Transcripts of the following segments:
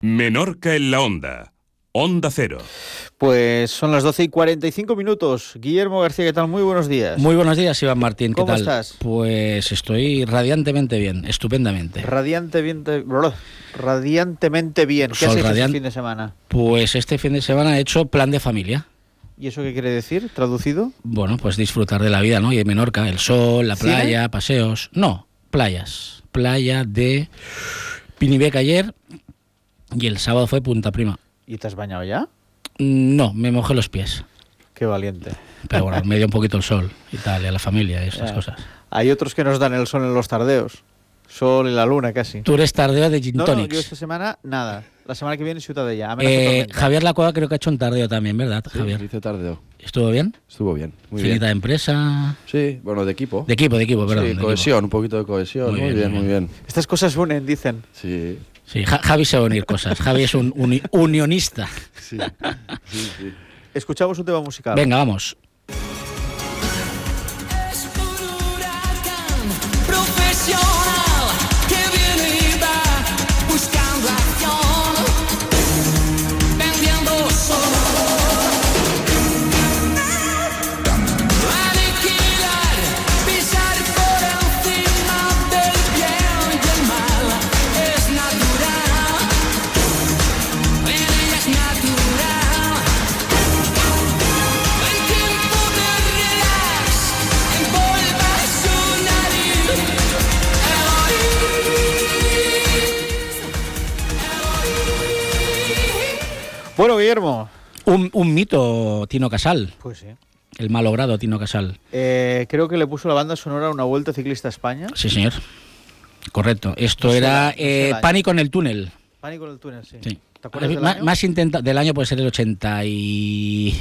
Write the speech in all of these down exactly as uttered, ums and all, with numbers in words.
Menorca en la Onda. Onda Cero. Pues son las doce y cuarenta y cinco minutos. Guillermo García, ¿qué tal? Muy buenos días. Muy buenos días, Iván Martín. ¿Qué ¿Cómo tal? estás? Pues estoy radiantemente bien, estupendamente. Radiantemente, radiantemente bien. ¿Qué Sol has hecho radiante. este fin de semana? Pues este fin de semana he hecho plan de familia. ¿Y eso qué quiere decir, traducido? Bueno, pues disfrutar de la vida, ¿no? Y de Menorca, el sol, la ¿Cine? playa, paseos. No, playas. Playa de Pinibeca ayer y el sábado fue Punta Prima. ¿Y te has bañado ya? No, me mojé los pies. Qué valiente. Pero bueno, me dio un poquito el sol y tal, y a la familia y esas Ya. cosas. Hay otros que nos dan el sol en los tardeos. Sol y la luna casi. Tú eres tardeo de Gin No, no, Tonics. yo esta semana nada. La semana que viene Ciutadella. Amenaza Eh, tormenta. Javier Lacueva creo que ha hecho un tardeo también, ¿verdad, Sí, Javier? hice tardeo. ¿Estuvo bien? Estuvo bien, muy Finita bien. de empresa. Sí, bueno, de equipo. De equipo, de equipo, perdón. sí, de equipo. cohesión, un poquito de cohesión. Muy Muy, bien, bien, muy muy bien. Estas cosas unen, dicen. Sí, Sí, Ja- Javi se va a unir cosas. Javi es un uni- unionista. sí, sí, sí. Escuchamos un tema musical. Venga, vamos. Es un huracán profesional que viene y va buscando acción, vendiendo solo, aniquilar, pisar por encima del bien y el mal. Es natural, en ella es natural. El tiempo de relax envuelva su nariz. Bueno, Guillermo. Un, un mito, Tino Casal. Pues sí. El malogrado Tino Casal. Eh, creo que le puso la banda sonora a una Vuelta Ciclista a España. Sí, señor. Correcto. Esto No sé era la- no sé eh, el año. Pánico en el túnel. Pánico en el túnel, sí. Sí. ¿Te acuerdas del Más, año? más intenta del año puede ser el ochenta y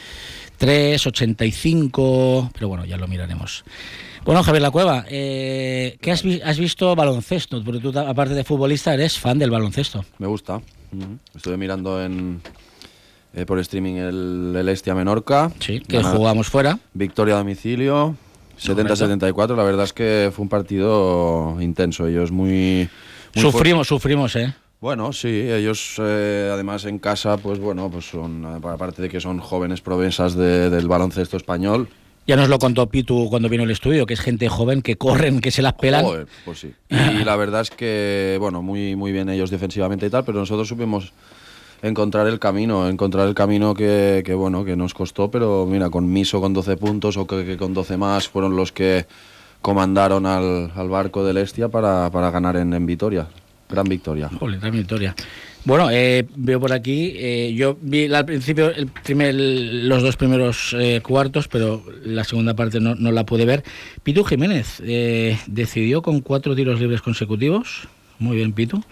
tres, ochenta y cinco, pero bueno, ya lo miraremos. Bueno, Javier Lacueva, eh, ¿qué has, vi- has visto baloncesto? Porque tú, aparte de futbolista, eres fan del baloncesto. Me gusta. Ujú. Estuve mirando en eh, por streaming el, el Estia Menorca. Sí, que Gana- jugamos fuera. Victoria a domicilio, setenta a setenta y cuatro. La verdad es que fue un partido intenso. Ellos muy... muy Sufrimos, sufrimos, ¿eh? Bueno, sí, ellos eh, además en casa, pues bueno, pues son, aparte de que son jóvenes promesas de- del baloncesto español. Ya nos lo contó Pitu cuando vino al estudio, que es gente joven que corren, que se las pelan. Joder, pues sí. Y la verdad es que, bueno, muy, muy bien ellos defensivamente y tal, pero nosotros supimos encontrar el camino, encontrar el camino que, que bueno, que nos costó, pero mira, con Miso con doce puntos o que, que con doce más fueron los que comandaron al, al barco del Estia para, para ganar en, en Vitoria. Gran victoria. Joder, gran victoria. Bueno, eh, veo por aquí, eh, yo vi al principio el primer, los dos primeros eh, cuartos, pero la segunda parte no, no la pude ver. Pitu Jiménez eh, decidió con cuatro tiros libres consecutivos. Muy bien, Pitu.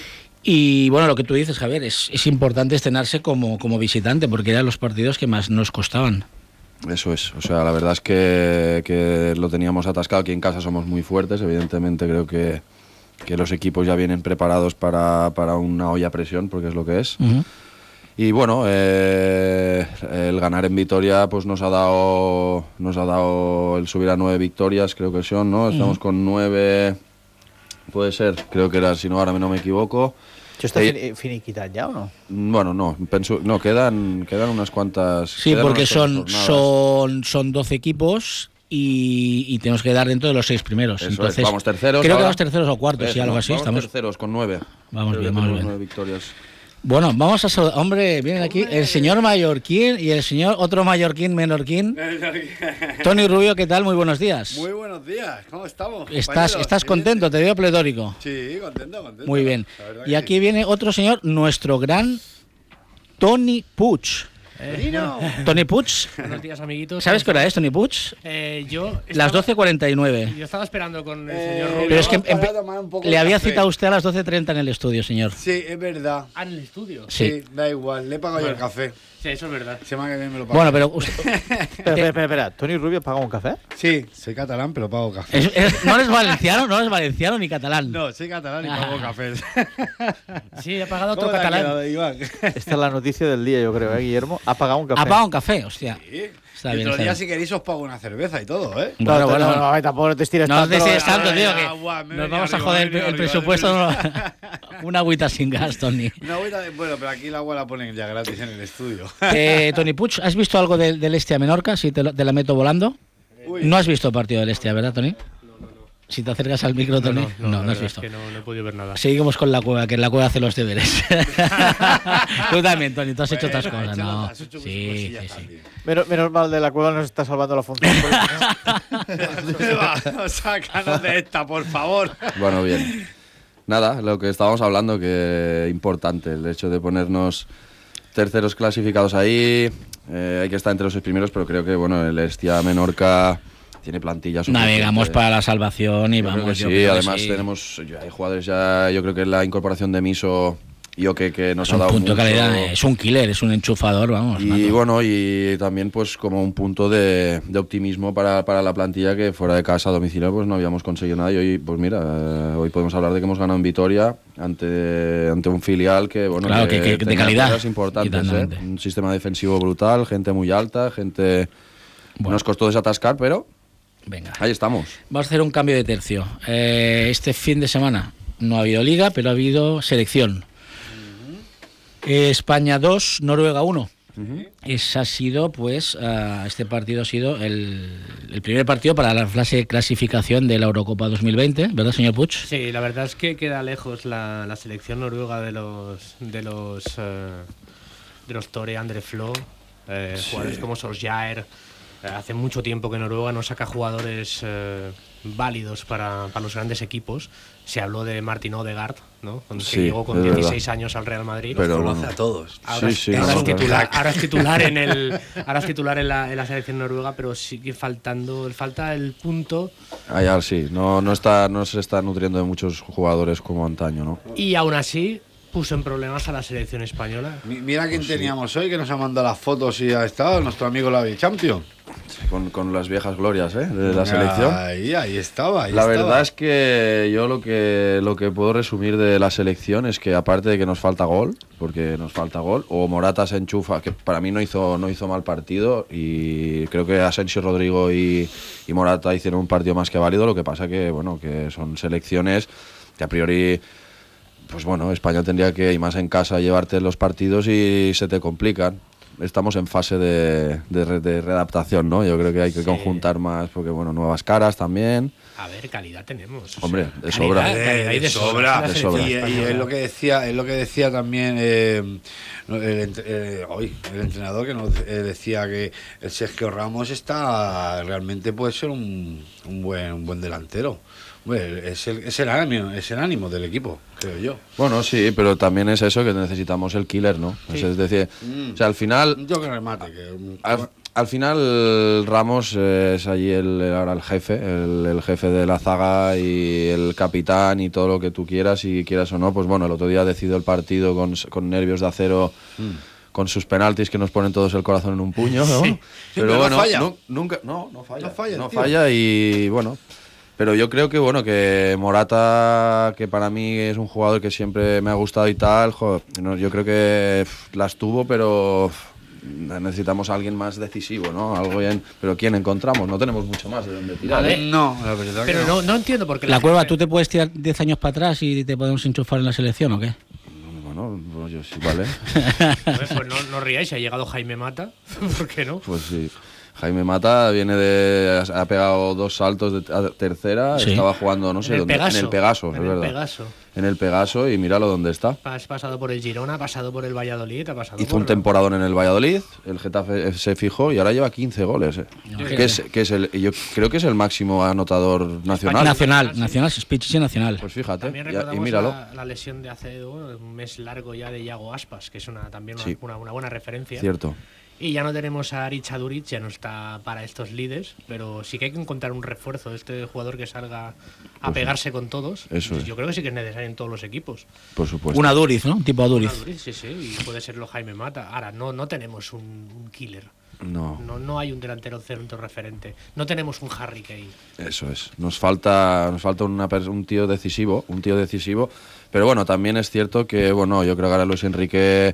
Y bueno, lo que tú dices, Javier, es, es importante estrenarse como, como visitante, porque eran los partidos que más nos costaban. Eso es, o sea, la verdad es que, que lo teníamos atascado. Aquí en casa somos muy fuertes, evidentemente creo que, que los equipos ya vienen preparados para, para una olla a presión, porque es lo que es. Uh-huh. Y bueno, eh, el ganar en Vitoria pues nos ha dado nos ha dado el subir a nueve victorias, creo que son, ¿no? Estamos Uh-huh. con nueve, puede ser, creo que era, si no ahora no me equivoco. ¿Esto está Eh, fini- finiquitat ya o no? Bueno, no, penso, no, quedan, quedan unas cuantas. Sí, quedan porque unas cuantas son, jornadas. son, son doce equipos y, y tenemos que dar dentro de los seis primeros. Eso es, Entonces, vamos terceros Creo que ahora. vamos terceros o cuartos, Eso, sí, algo no, así. vamos Estamos... terceros con nueve. Vamos Creo bien, que vamos tenemos bien. nueve victorias. Bueno, vamos a saludar. Hombre, vienen aquí el señor Mallorquín y el señor otro Mallorquín, Menorquín. Tony Rubio, ¿qué tal? Muy buenos días. Muy buenos días, ¿cómo estamos? ¿Estás, compañeros? estás ¿Qué contento? bien? Te veo pletórico. Sí, contento, contento. Muy bien. La verdad Y que aquí sí. viene otro señor, nuestro gran Tony Puig. Vino. Tony Puig, Buenos días, amiguitos. ¿sabes qué hora es, Tony Puig? Eh, yo Las estaba- doce cuarenta y nueve. Yo estaba esperando con el Eh, señor Rubio. Pero es que vamos para empe- tomar un poco le de había café. citado usted a las doce treinta en el estudio, señor. Sí, es verdad. Ah, en el estudio. Sí. Sí, da igual, le he pagado yo el café. Sí, eso es verdad. Semana que viene me lo pago. Bueno, pero usted- Espera, espera, espera, espera. ¿Tony Rubio paga un café? Sí, soy catalán, pero pago café. es- es- no eres valenciano, no eres valenciano ni catalán. No, soy catalán y Ah. pago café. Sí, he pagado otro ¿Cómo te ha catalán. quedado, Iván? Esta es la noticia del día, yo creo, ¿eh, Guillermo? Ha pagado un café. Ha pagado un café, hostia. Sí. Está y bien, otro está día, bien. si queréis, os pago una cerveza y todo, ¿eh? Bueno, No, bueno, no, bueno. no, tampoco te estires No tanto. te estires no, tanto, ay, tío, ay, que agua, me nos venía vamos a arriba, joder me el, venía el arriba, presupuesto. sí. no- Una agüita sin gas, Tony. Una agüita de- bueno, pero aquí el agua la ponen ya gratis en el estudio. Eh, Tony Puig, ¿has visto algo del, del Este a Menorca? Si te, lo- te la meto volando. Uy. No has visto el partido del Este, ¿verdad, Tony? Si te acercas al micro, Tony. No, no, la has verdad visto. es que no, no he podido ver nada. Seguimos con la cueva, que en la cueva hace los deberes. Tú también, Tony, tú has hecho otras Bueno, cosas. he hecho- No. has hecho tus Sí, cosillas sí, sí. también. Menos, menos mal de la cueva nos está salvando la función. Va, sácanos de esta, por favor. Bueno, bien. Nada, lo que estábamos hablando, que importante, el hecho de ponernos terceros clasificados ahí, eh, hay que estar entre los seis primeros, pero creo que bueno, el Estia Menorca tiene plantilla suficiente. Navegamos para la salvación y Yo creo vamos. que yo sí, creo que además sí. tenemos, ya hay jugadores ya, yo creo que la incorporación de Miso, yo que, que nos Es ha un dado punto de mucho. calidad, es un killer, es un enchufador, vamos. Y mato. bueno, y también pues como un punto de, de optimismo para, para la plantilla, que fuera de casa, a domicilio, pues no habíamos conseguido nada. Y hoy, pues mira, eh, hoy podemos hablar de que hemos ganado en Vitoria ante, ante un filial que, bueno, Claro, que- que de tenía calidad, cosas importantes, ¿eh? totalmente. Un sistema defensivo brutal, gente muy alta, gente... Bueno. Nos costó desatascar, pero Venga. ahí estamos. Vamos a hacer un cambio de tercio. Eh, este fin de semana no ha habido liga, pero ha habido selección. Eh, España dos, Noruega uno. Ese ha sido, pues, ah, este partido ha sido el, el primer partido para la fase de clasificación de la Eurocopa dos mil veinte, ¿verdad, señor Puig? Sí, la verdad es que queda lejos la, la selección noruega de los de los eh, de los Tore, Andre Flo, eh, jugadores como Solskjaer. Eh, hace mucho tiempo que Noruega no saca jugadores eh, válidos para, para los grandes equipos. Se habló de Martin Odegaard, ¿no? Con- que Sí, llegó con es verdad. dieciséis años al Real Madrid. Pero Conoce bueno. a todos. Ahora, Sí, es- sí, ahora no, es no, titular, crack. ahora es titular en el ahora es titular en la, en la selección noruega, pero sigue faltando falta el punto Allá sí, no, no, está, no se está nutriendo de muchos jugadores como antaño, ¿no? y aún así puso en problemas a la selección española. Mi- Mira quién teníamos hoy que nos ha mandado las fotos y ha estado nuestro amigo Lavi Champion. Con, con las viejas glorias, ¿eh? De la selección. Ahí, ahí estaba. Ahí La estaba. verdad es que yo lo que lo que puedo resumir de la selección es que aparte de que nos falta gol, porque nos falta gol, o Morata se enchufa, que para mí no hizo no hizo mal partido, y creo que Asensio, Rodrigo y, y Morata hicieron un partido más que válido. Lo que pasa que bueno, que son selecciones que a priori, pues bueno, España tendría que, y más en casa, llevarte los partidos y se te complican. Estamos en fase de, de re- de readaptación, ¿no? Yo creo que hay que Sí. conjuntar más, porque bueno, nuevas caras también. A ver, calidad tenemos. o Hombre, sea, de calidad, sobra. calidad y de sobra. de de sobra. sobra. Y, y es lo que decía, es lo que decía también eh, el, ent- eh, hoy el entrenador que nos eh, decía que el Sergio Ramos está realmente puede ser un, un buen un buen delantero. Hombre, es el, es el ánimo, es el ánimo del equipo, creo yo. Bueno, sí, pero también es eso, que necesitamos el killer, ¿no? Sí. Es decir, Mm. o sea, al final, Yo que remate, que al, al final Ramos eh, es allí el, el- ahora el jefe, el, el jefe de la zaga y el capitán y todo lo que tú quieras, y quieras o no, pues bueno, el otro día decidió el partido con, con nervios de acero. Con sus penaltis que nos ponen todos el corazón en un puño, ¿no? Sí, Pero pero no bueno, falla. nu- nunca, no, no falla, No falla, no tío. falla y bueno. Pero yo creo que bueno, que Morata, que para mí es un jugador que siempre me ha gustado y tal, joder, no, yo creo que pff, las tuvo, pero pff, necesitamos a alguien más decisivo, ¿no? Algo bien, pero ¿quién encontramos? No tenemos mucho más de dónde tirar. Vale. ¿eh? no, la verdad que Pero no, no entiendo por qué La la cueva, gente- ¿tú te puedes tirar diez años para atrás y te podemos enchufar en la selección o qué? Bueno, pues yo sí, vale. Pues, pues no, no ríais, ha llegado Jaime Mata, ¿por qué no? Pues sí. Jaime Mata viene de. Ha pegado dos saltos de a tercera. Sí. Estaba jugando, no sé en el dónde. Pegaso. En el Pegaso, en es el verdad. Pegaso. En el Pegaso, y míralo dónde está. Has pasado por el Girona, ha pasado por el Valladolid, ha pasado Hizo por un temporadón en el Valladolid, el Getafe se fijó y ahora lleva quince goles. eh. Imagínate. Que es, que es el, yo creo que es el máximo anotador nacional. Nacional, nacional, es Pichichi nacional. Pues fíjate, También ya- recordamos y míralo. la, la lesión de hace bueno, un mes largo ya de Iago Aspas, que es una, también una, Sí. una, una buena referencia. Cierto. Y ya no tenemos a Richa Duric, ya no está para estos leads, pero sí que hay que encontrar un refuerzo de este jugador que salga a pegarse con todos. Pues eso es. Yo creo que sí que es necesario en todos los equipos. Por supuesto. Una Duriz, ¿no? Un tipo Duriz. Una Duric, sí, sí, y puede serlo Jaime Mata. Ahora, no, no tenemos un, un killer. No, No, no hay un delantero centro referente. No tenemos un Harry Kane. eso es. Nos falta, nos falta una pers- un tío decisivo, un tío decisivo. Pero bueno, también es cierto que, bueno, yo creo que ahora Luis Enrique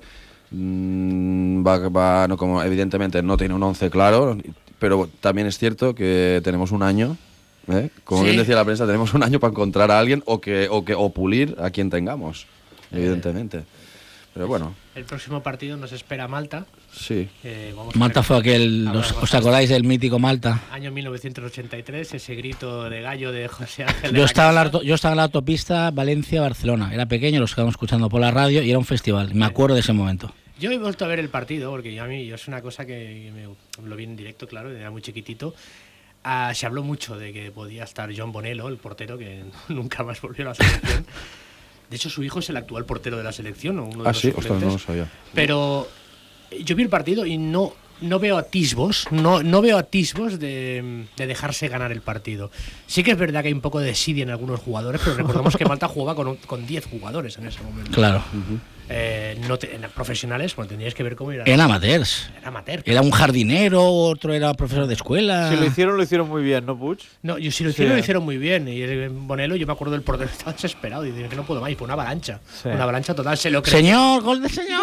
Mm, va, va, no, como evidentemente no tiene un once claro, pero también es cierto que tenemos un año, ¿eh? Como Sí. bien decía la prensa, tenemos un año para encontrar a alguien o que o que o pulir a quien tengamos, evidentemente. Pero bueno, El próximo partido nos espera Malta. sí. eh, vamos a Malta ver- fue aquel, a ver, los- vamos ¿os a- acordáis del mítico Malta? Año mil novecientos ochenta y tres, ese grito de gallo de José Ángel de Yo la estaba, en la, Casa. auto- yo estaba en la autopista Valencia-Barcelona. Era pequeño, lo estábamos escuchando por la radio y era un festival. Me acuerdo de ese momento. Yo he vuelto a ver el partido, porque a mí yo es una cosa que me, lo vi en directo, claro, era muy chiquitito. Ah, se habló mucho de que podía estar John Bonello, el portero, que nunca más volvió a la selección. De hecho, su hijo es el actual portero de la selección, ¿no? Uno de Ah, los sí, ostras, no lo suplentes. sabía. Pero yo vi el partido y no, no veo atisbos, no, no veo atisbos de, de dejarse ganar el partido. Sí que es verdad que hay un poco de desidia en algunos jugadores, pero recordemos que Malta jugaba con, un- con diez jugadores en ese momento. Claro. Eh, no te- en profesionales, pues tendríais que ver cómo era. Eran amateurs. Era amateur. Era un jardinero, otro era profesor de escuela. Si lo hicieron, lo hicieron muy bien, ¿no, Puig? No, yo si lo hicieron, Sí. lo hicieron muy bien. Y el Bonello, yo me acuerdo del portero, estaba desesperado y dije que no puedo más. Y fue una avalancha. Sí. Una avalancha total. Se lo creyó. Señor, gol de señor.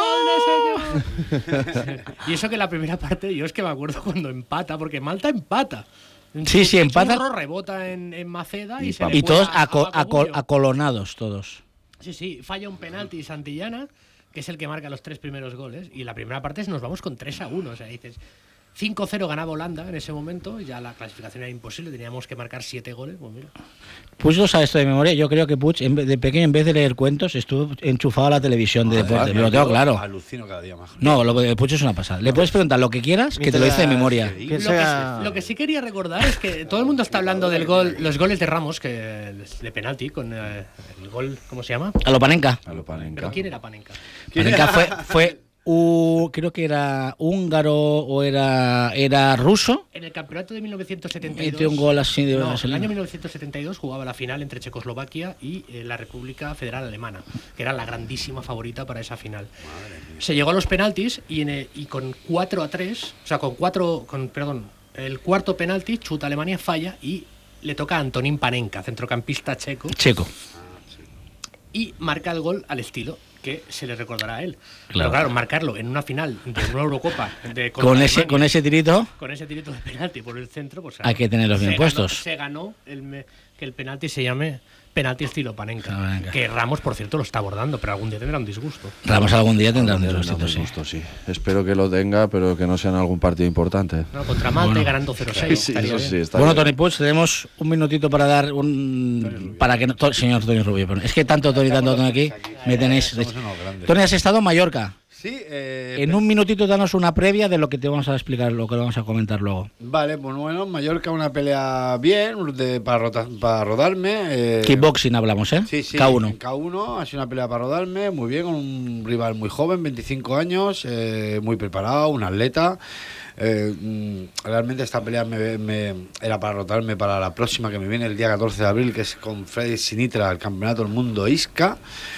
Y eso que la primera parte, yo es que me acuerdo cuando empata, porque Malta empata. Sí, sí, empata. Churro rebota en, en Maceda y, Y se pam. le Y todos cuela a aco- Paco aco- Bullo. acolonados, todos. Sí, sí, falla un penalti Santillana, que es el que marca los tres primeros goles. Y la primera parte es nos vamos con tres a uno. O sea, dices, cinco cero ganaba Holanda en ese momento. Ya la clasificación era imposible, teníamos que marcar siete goles. Pues mira. Puig lo sabe esto de memoria. Yo creo que Puig, en vez- de pequeño, en vez de leer cuentos, estuvo enchufado a la televisión de deporte. Madre Me lo mía, tengo claro. Alucino cada día más. No, lo de Puig es una pasada. Le puedes preguntar lo que quieras, que te lo dice de memoria. Sí. Que Lo sea- que, lo que sí quería recordar es que todo el mundo está hablando del gol, los goles de Ramos, que de penalti, con eh, el gol, ¿cómo se llama? A lo Panenka. A lo Panenka. ¿Pero quién era Panenka? Panenka fue, fue u- creo que era húngaro o era, era ruso. En el campeonato de mil novecientos setenta y dos. Metió un gol así de No, en el vaselina. año mil novecientos setenta y dos jugaba la final entre Checoslovaquia y eh, la República Federal Alemana, que era la grandísima favorita para esa final. Se llegó a los penaltis y, en el- y con cuatro a tres, o sea, con cuatro, con, perdón, el cuarto penalti, chuta Alemania, falla y le toca a Antonín Panenka, centrocampista checo, Checo. y marca el gol al estilo que se le recordará a él. Claro. Pero claro, marcarlo en una final de una Eurocopa de, Con contra ese, Alemania, con ese tirito. con ese tirito de penalti por el centro, pues Hay que tenerlos bien se puestos. ganó- se ganó el me- que el penalti se llame penalti estilo Panenka. Panenka. Que Ramos, por cierto, lo está abordando, pero algún día tendrá un disgusto. Ramos algún día tendrá un Tendrá disgustito, sí. disgusto, sí. Espero que lo tenga, pero que no sea en algún partido importante. No, contra Malta Bueno. y ganando cero seis. Sí, estaría eso bien. sí, está Bueno, bien. Tony Puig, tenemos un minutito para dar un. Para que no, to- señor Tony Rubio, perdón. Es que tanto Tony, tanto Tony aquí, me tenéis. Somos unos grandes. Tony, has estado en Mallorca. Sí, eh, En un minutito, danos una previa de lo que te vamos a explicar, lo que vamos a comentar luego. Vale, pues bueno, Mallorca una pelea bien de, para, rota- para rodarme. eh, Kickboxing hablamos, ¿eh? Sí, sí, K uno. en K uno ha sido una pelea para rodarme, muy bien, con un rival muy joven, veinticinco años, eh, muy preparado, un atleta. Eh, mm, realmente esta pelea me, me- era para rotarme para la próxima que me viene el día catorce de abril, que es con Freddy Sinitra, el Campeonato del Mundo Isca.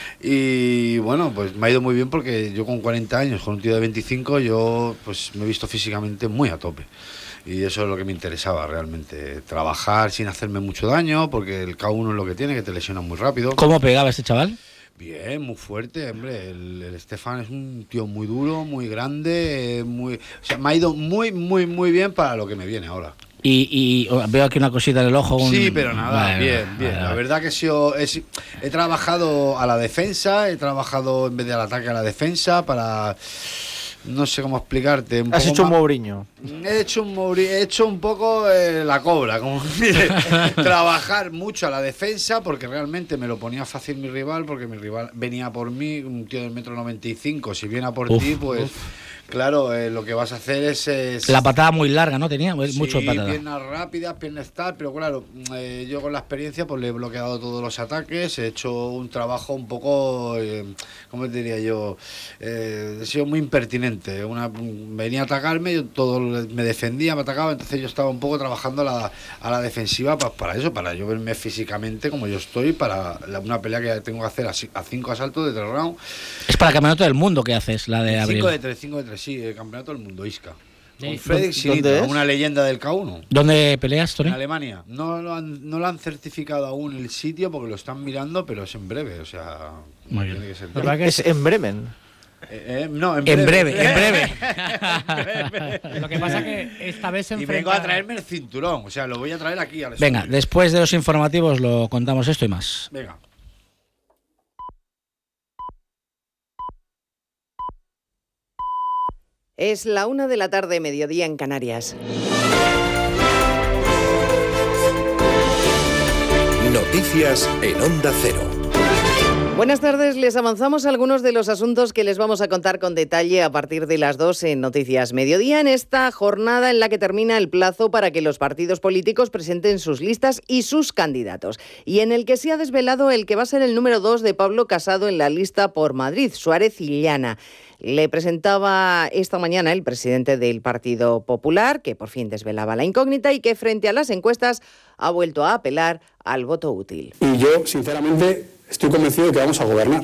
Y bueno, pues me ha ido muy bien porque yo con cuarenta años, con un tío de veinticinco, yo pues me he visto físicamente muy a tope. Y eso es lo que me interesaba realmente, trabajar sin hacerme mucho daño, porque el K uno es lo que tiene, que te lesiona muy rápido. ¿Cómo pegaba este chaval? Bien, muy fuerte, hombre. El, el Estefan es un tío muy duro, muy grande, eh, muy, o sea, me ha ido muy, muy, muy bien para lo que me viene ahora. Y, y oh, veo aquí una cosita en el ojo. un- Sí, pero nada, Vale, bien, vale, bien. vale. La verdad que he, sido, he, si- he trabajado a la defensa, he trabajado en vez de al ataque a la defensa para, no sé cómo explicarte. Un Has poco hecho un más- Mourinho. He hecho un, Mauri- he hecho un poco eh, la cobra, como trabajar mucho a la defensa, porque realmente me lo ponía fácil mi rival, porque mi rival venía por mí, un tío del metro noventa y cinco, si viene a por Uf, ti, pues claro, eh, lo que vas a hacer es... es La patada muy larga, ¿no? Tenía Sí, mucho patada. piernas rápidas, piernas tal, pero claro, eh, yo con la experiencia pues le he bloqueado todos los ataques, he hecho un trabajo un poco, eh, ¿cómo te diría yo? Eh, he sido muy impertinente. Una, venía a atacarme, yo todo me defendía, me atacaba, entonces yo estaba un poco trabajando a la, a la defensiva pa- para eso, para yo verme físicamente como yo estoy, para la- una pelea que tengo que hacer a, ci- a cinco asaltos de tres rounds. Es para el campeonato del mundo que haces, la de abril. cinco de tres, cinco de tres, sí, el campeonato del mundo, Isca. Sí. Con Fredrik ¿Dó- Sinitra, dónde es? una leyenda del K uno. ¿Dónde peleas, Tony? En Alemania. No lo, han, no lo han certificado aún el sitio porque lo están mirando, pero es en breve. O sea, Muy bien. tiene que ser. La verdad que Es en Bremen. Eh, eh, no, en En breve. breve, en breve. Lo que pasa que esta vez se Y enfrenta... vengo a traerme el cinturón, o sea, lo voy a traer aquí al Venga, estudio. después de los informativos lo contamos esto y más. Venga. Es la una de la tarde, mediodía en Canarias. Noticias en Onda Cero. Buenas tardes, les avanzamos algunos de los asuntos que les vamos a contar con detalle a partir de las dos en Noticias Mediodía, en esta jornada en la que termina el plazo para que los partidos políticos presenten sus listas y sus candidatos, y en el que se ha desvelado el que va a ser el número dos de Pablo Casado en la lista por Madrid, Suárez Illana. Le presentaba esta mañana el presidente del Partido Popular, que por fin desvelaba la incógnita y que frente a las encuestas ha vuelto a apelar al voto útil. Y yo, sinceramente, estoy convencido de que vamos a gobernar.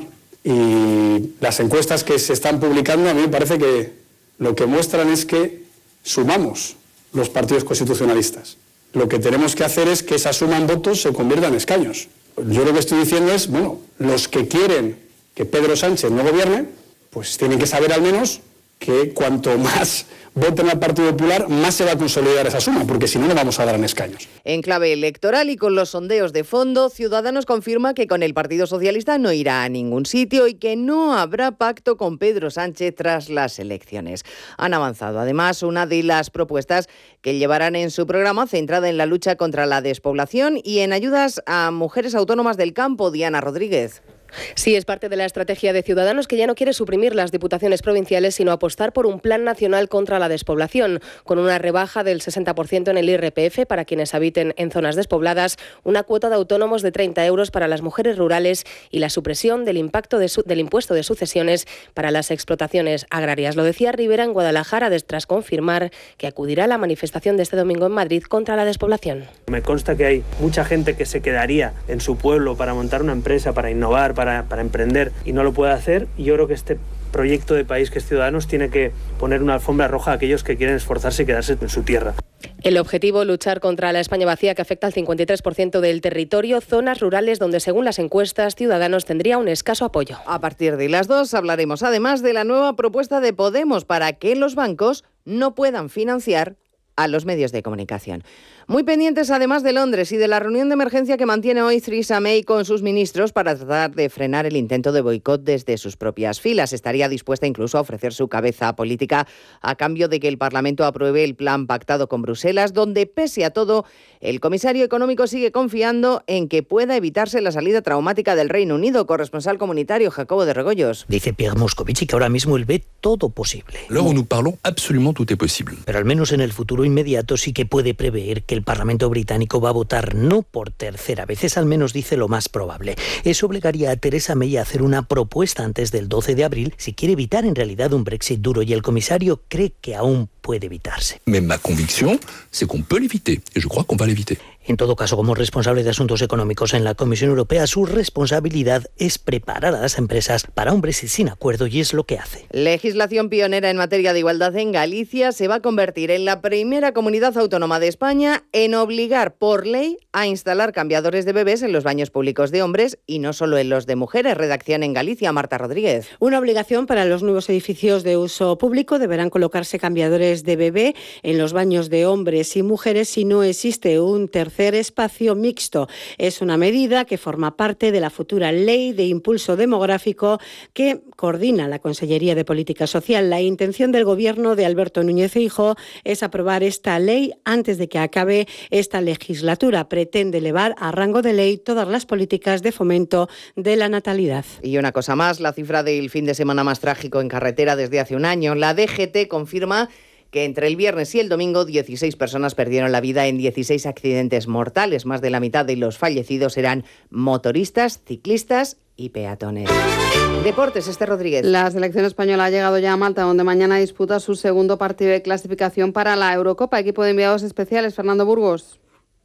Y las encuestas que se están publicando a mí me parece que lo que muestran es que sumamos los partidos constitucionalistas. Lo que tenemos que hacer es que esa suma en votos se convierta en escaños. Yo lo que estoy diciendo es, bueno, los que quieren que Pedro Sánchez no gobierne, pues tienen que saber al menos que cuanto más voten al Partido Popular, más se va a consolidar esa suma, porque si no, no vamos a dar en escaños. En clave electoral y con los sondeos de fondo, Ciudadanos confirma que con el Partido Socialista no irá a ningún sitio y que no habrá pacto con Pedro Sánchez tras las elecciones. Han avanzado además una de las propuestas que llevarán en su programa centrada en la lucha contra la despoblación y en ayudas a mujeres autónomas del campo. Diana Rodríguez. Sí, es parte de la estrategia de Ciudadanos, que ya no quiere suprimir las diputaciones provinciales, sino apostar por un plan nacional contra la despoblación, con una rebaja del sesenta por ciento en el I R P F para quienes habiten en zonas despobladas, una cuota de autónomos de treinta euros para las mujeres rurales y la supresión del impacto de su, del impuesto de sucesiones para las explotaciones agrarias. Lo decía Rivera en Guadalajara tras confirmar que acudirá a la manifestación de este domingo en Madrid contra la despoblación. Me consta que hay mucha gente que se quedaría en su pueblo para montar una empresa, para innovar, para Para, para emprender y no lo puede hacer, y yo creo que este proyecto de país que es Ciudadanos tiene que poner una alfombra roja a aquellos que quieren esforzarse y quedarse en su tierra. El objetivo, luchar contra la España vacía, que afecta al cincuenta y tres por ciento del territorio, zonas rurales donde, según las encuestas, Ciudadanos tendría un escaso apoyo. A partir de las dos hablaremos además de la nueva propuesta de Podemos para que los bancos no puedan financiar a los medios de comunicación. Muy pendientes además de Londres y de la reunión de emergencia que mantiene hoy Theresa May con sus ministros para tratar de frenar el intento de boicot desde sus propias filas. Estaría dispuesta incluso a ofrecer su cabeza política a cambio de que el Parlamento apruebe el plan pactado con Bruselas, donde, pese a todo, el comisario económico sigue confiando en que pueda evitarse la salida traumática del Reino Unido. Corresponsal comunitario Jacobo de Regoyos. Dice Pierre Moscovici que ahora mismo él ve todo posible. Alors où nous parlons, absolument tout est possible. Pero al menos en el futuro inmediato sí que puede prever que el Parlamento británico va a votar no por tercera vez, es al menos dice lo más probable. Eso obligaría a Theresa May a hacer una propuesta antes del doce de abril si quiere evitar en realidad un Brexit duro, y el comisario cree que aún puede evitarse. Mais ma conviction, c'est qu'on peut l'éviter, et je crois qu'on va l'éviter. En todo caso, como responsable de asuntos económicos en la Comisión Europea, su responsabilidad es preparar a las empresas para un Brexit sin acuerdo, y es lo que hace. Legislación pionera en materia de igualdad en Galicia se va a convertir en la primera comunidad autónoma de España en obligar por ley a instalar cambiadores de bebés en los baños públicos de hombres y no solo en los de mujeres. Redacción en Galicia, Marta Rodríguez. Una obligación para los nuevos edificios de uso público. Deberán colocarse cambiadores de bebé en los baños de hombres y mujeres si no existe un tercer espacio mixto. Es una medida que forma parte de la futura Ley de Impulso Demográfico que coordina la Consellería de Política Social. La intención del Gobierno de Alberto Núñez Feijóo es aprobar esta ley antes de que acabe esta legislatura. Pretende elevar a rango de ley todas las políticas de fomento de la natalidad. Y una cosa más, la cifra del fin de semana más trágico en carretera desde hace un año. La D G T confirma que entre el viernes y el domingo dieciséis personas perdieron la vida en dieciséis accidentes mortales. Más de la mitad de los fallecidos eran motoristas, ciclistas y peatones. Deportes, Esther Rodríguez. La selección española ha llegado ya a Malta, donde mañana disputa su segundo partido de clasificación para la Eurocopa. Equipo de enviados especiales, Fernando Burgos.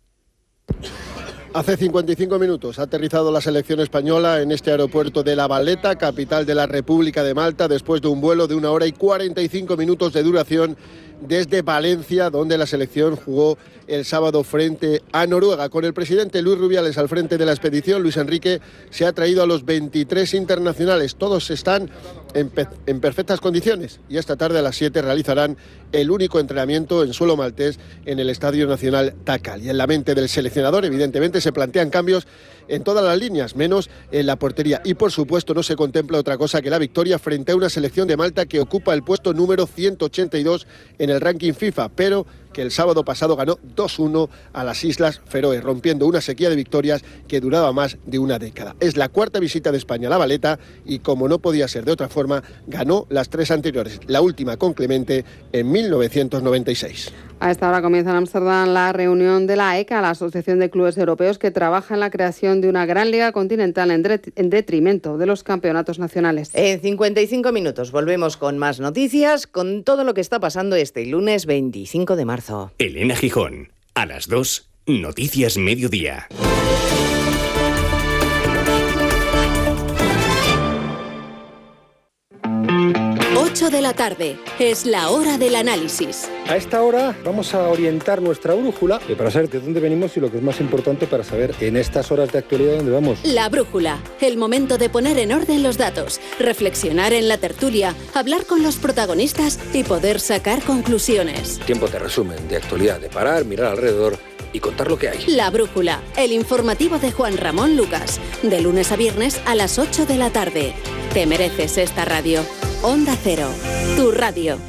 Hace cincuenta y cinco minutos ha aterrizado la selección española en este aeropuerto de La Valeta, capital de la República de Malta, después de un vuelo de una hora y cuarenta y cinco minutos de duración desde Valencia, donde la selección jugó el sábado frente a Noruega. Con el presidente Luis Rubiales al frente de la expedición, Luis Enrique se ha traído a los veintitrés internacionales. Todos están en, pe- en perfectas condiciones y esta tarde a las siete realizarán el único entrenamiento en suelo maltés en el Estadio Nacional Takal. Y en la mente del seleccionador, evidentemente, se plantean cambios en todas las líneas, menos en la portería. Y, por supuesto, no se contempla otra cosa que la victoria frente a una selección de Malta que ocupa el puesto número ciento ochenta y dos en el ranking FIFA, pero que el sábado pasado ganó dos uno a las Islas Feroe, rompiendo una sequía de victorias que duraba más de una década. Es la cuarta visita de España a La Valeta y, como no podía ser de otra forma, ganó las tres anteriores, la última con Clemente en mil novecientos noventa y seis. A esta hora comienza en Ámsterdam la reunión de la ECA, la Asociación de Clubes Europeos, que trabaja en la creación de una gran liga continental en, dre- en detrimento de los campeonatos nacionales. En cincuenta y cinco minutos volvemos con más noticias, con todo lo que está pasando este lunes veinticinco de marzo. Elena Gijón, a las dos, Noticias Mediodía. ocho de la tarde, es la hora del análisis. A esta hora vamos a orientar nuestra brújula eh, para saber de dónde venimos y lo que es más importante para saber en estas horas de actualidad dónde vamos. La brújula, el momento de poner en orden los datos, reflexionar en la tertulia, hablar con los protagonistas y poder sacar conclusiones. Tiempo de resumen, de actualidad, de parar, mirar alrededor y contar lo que hay. La brújula, el informativo de Juan Ramón Lucas, de lunes a viernes a las ocho de la tarde. Te mereces esta radio. Onda Cero, tu radio.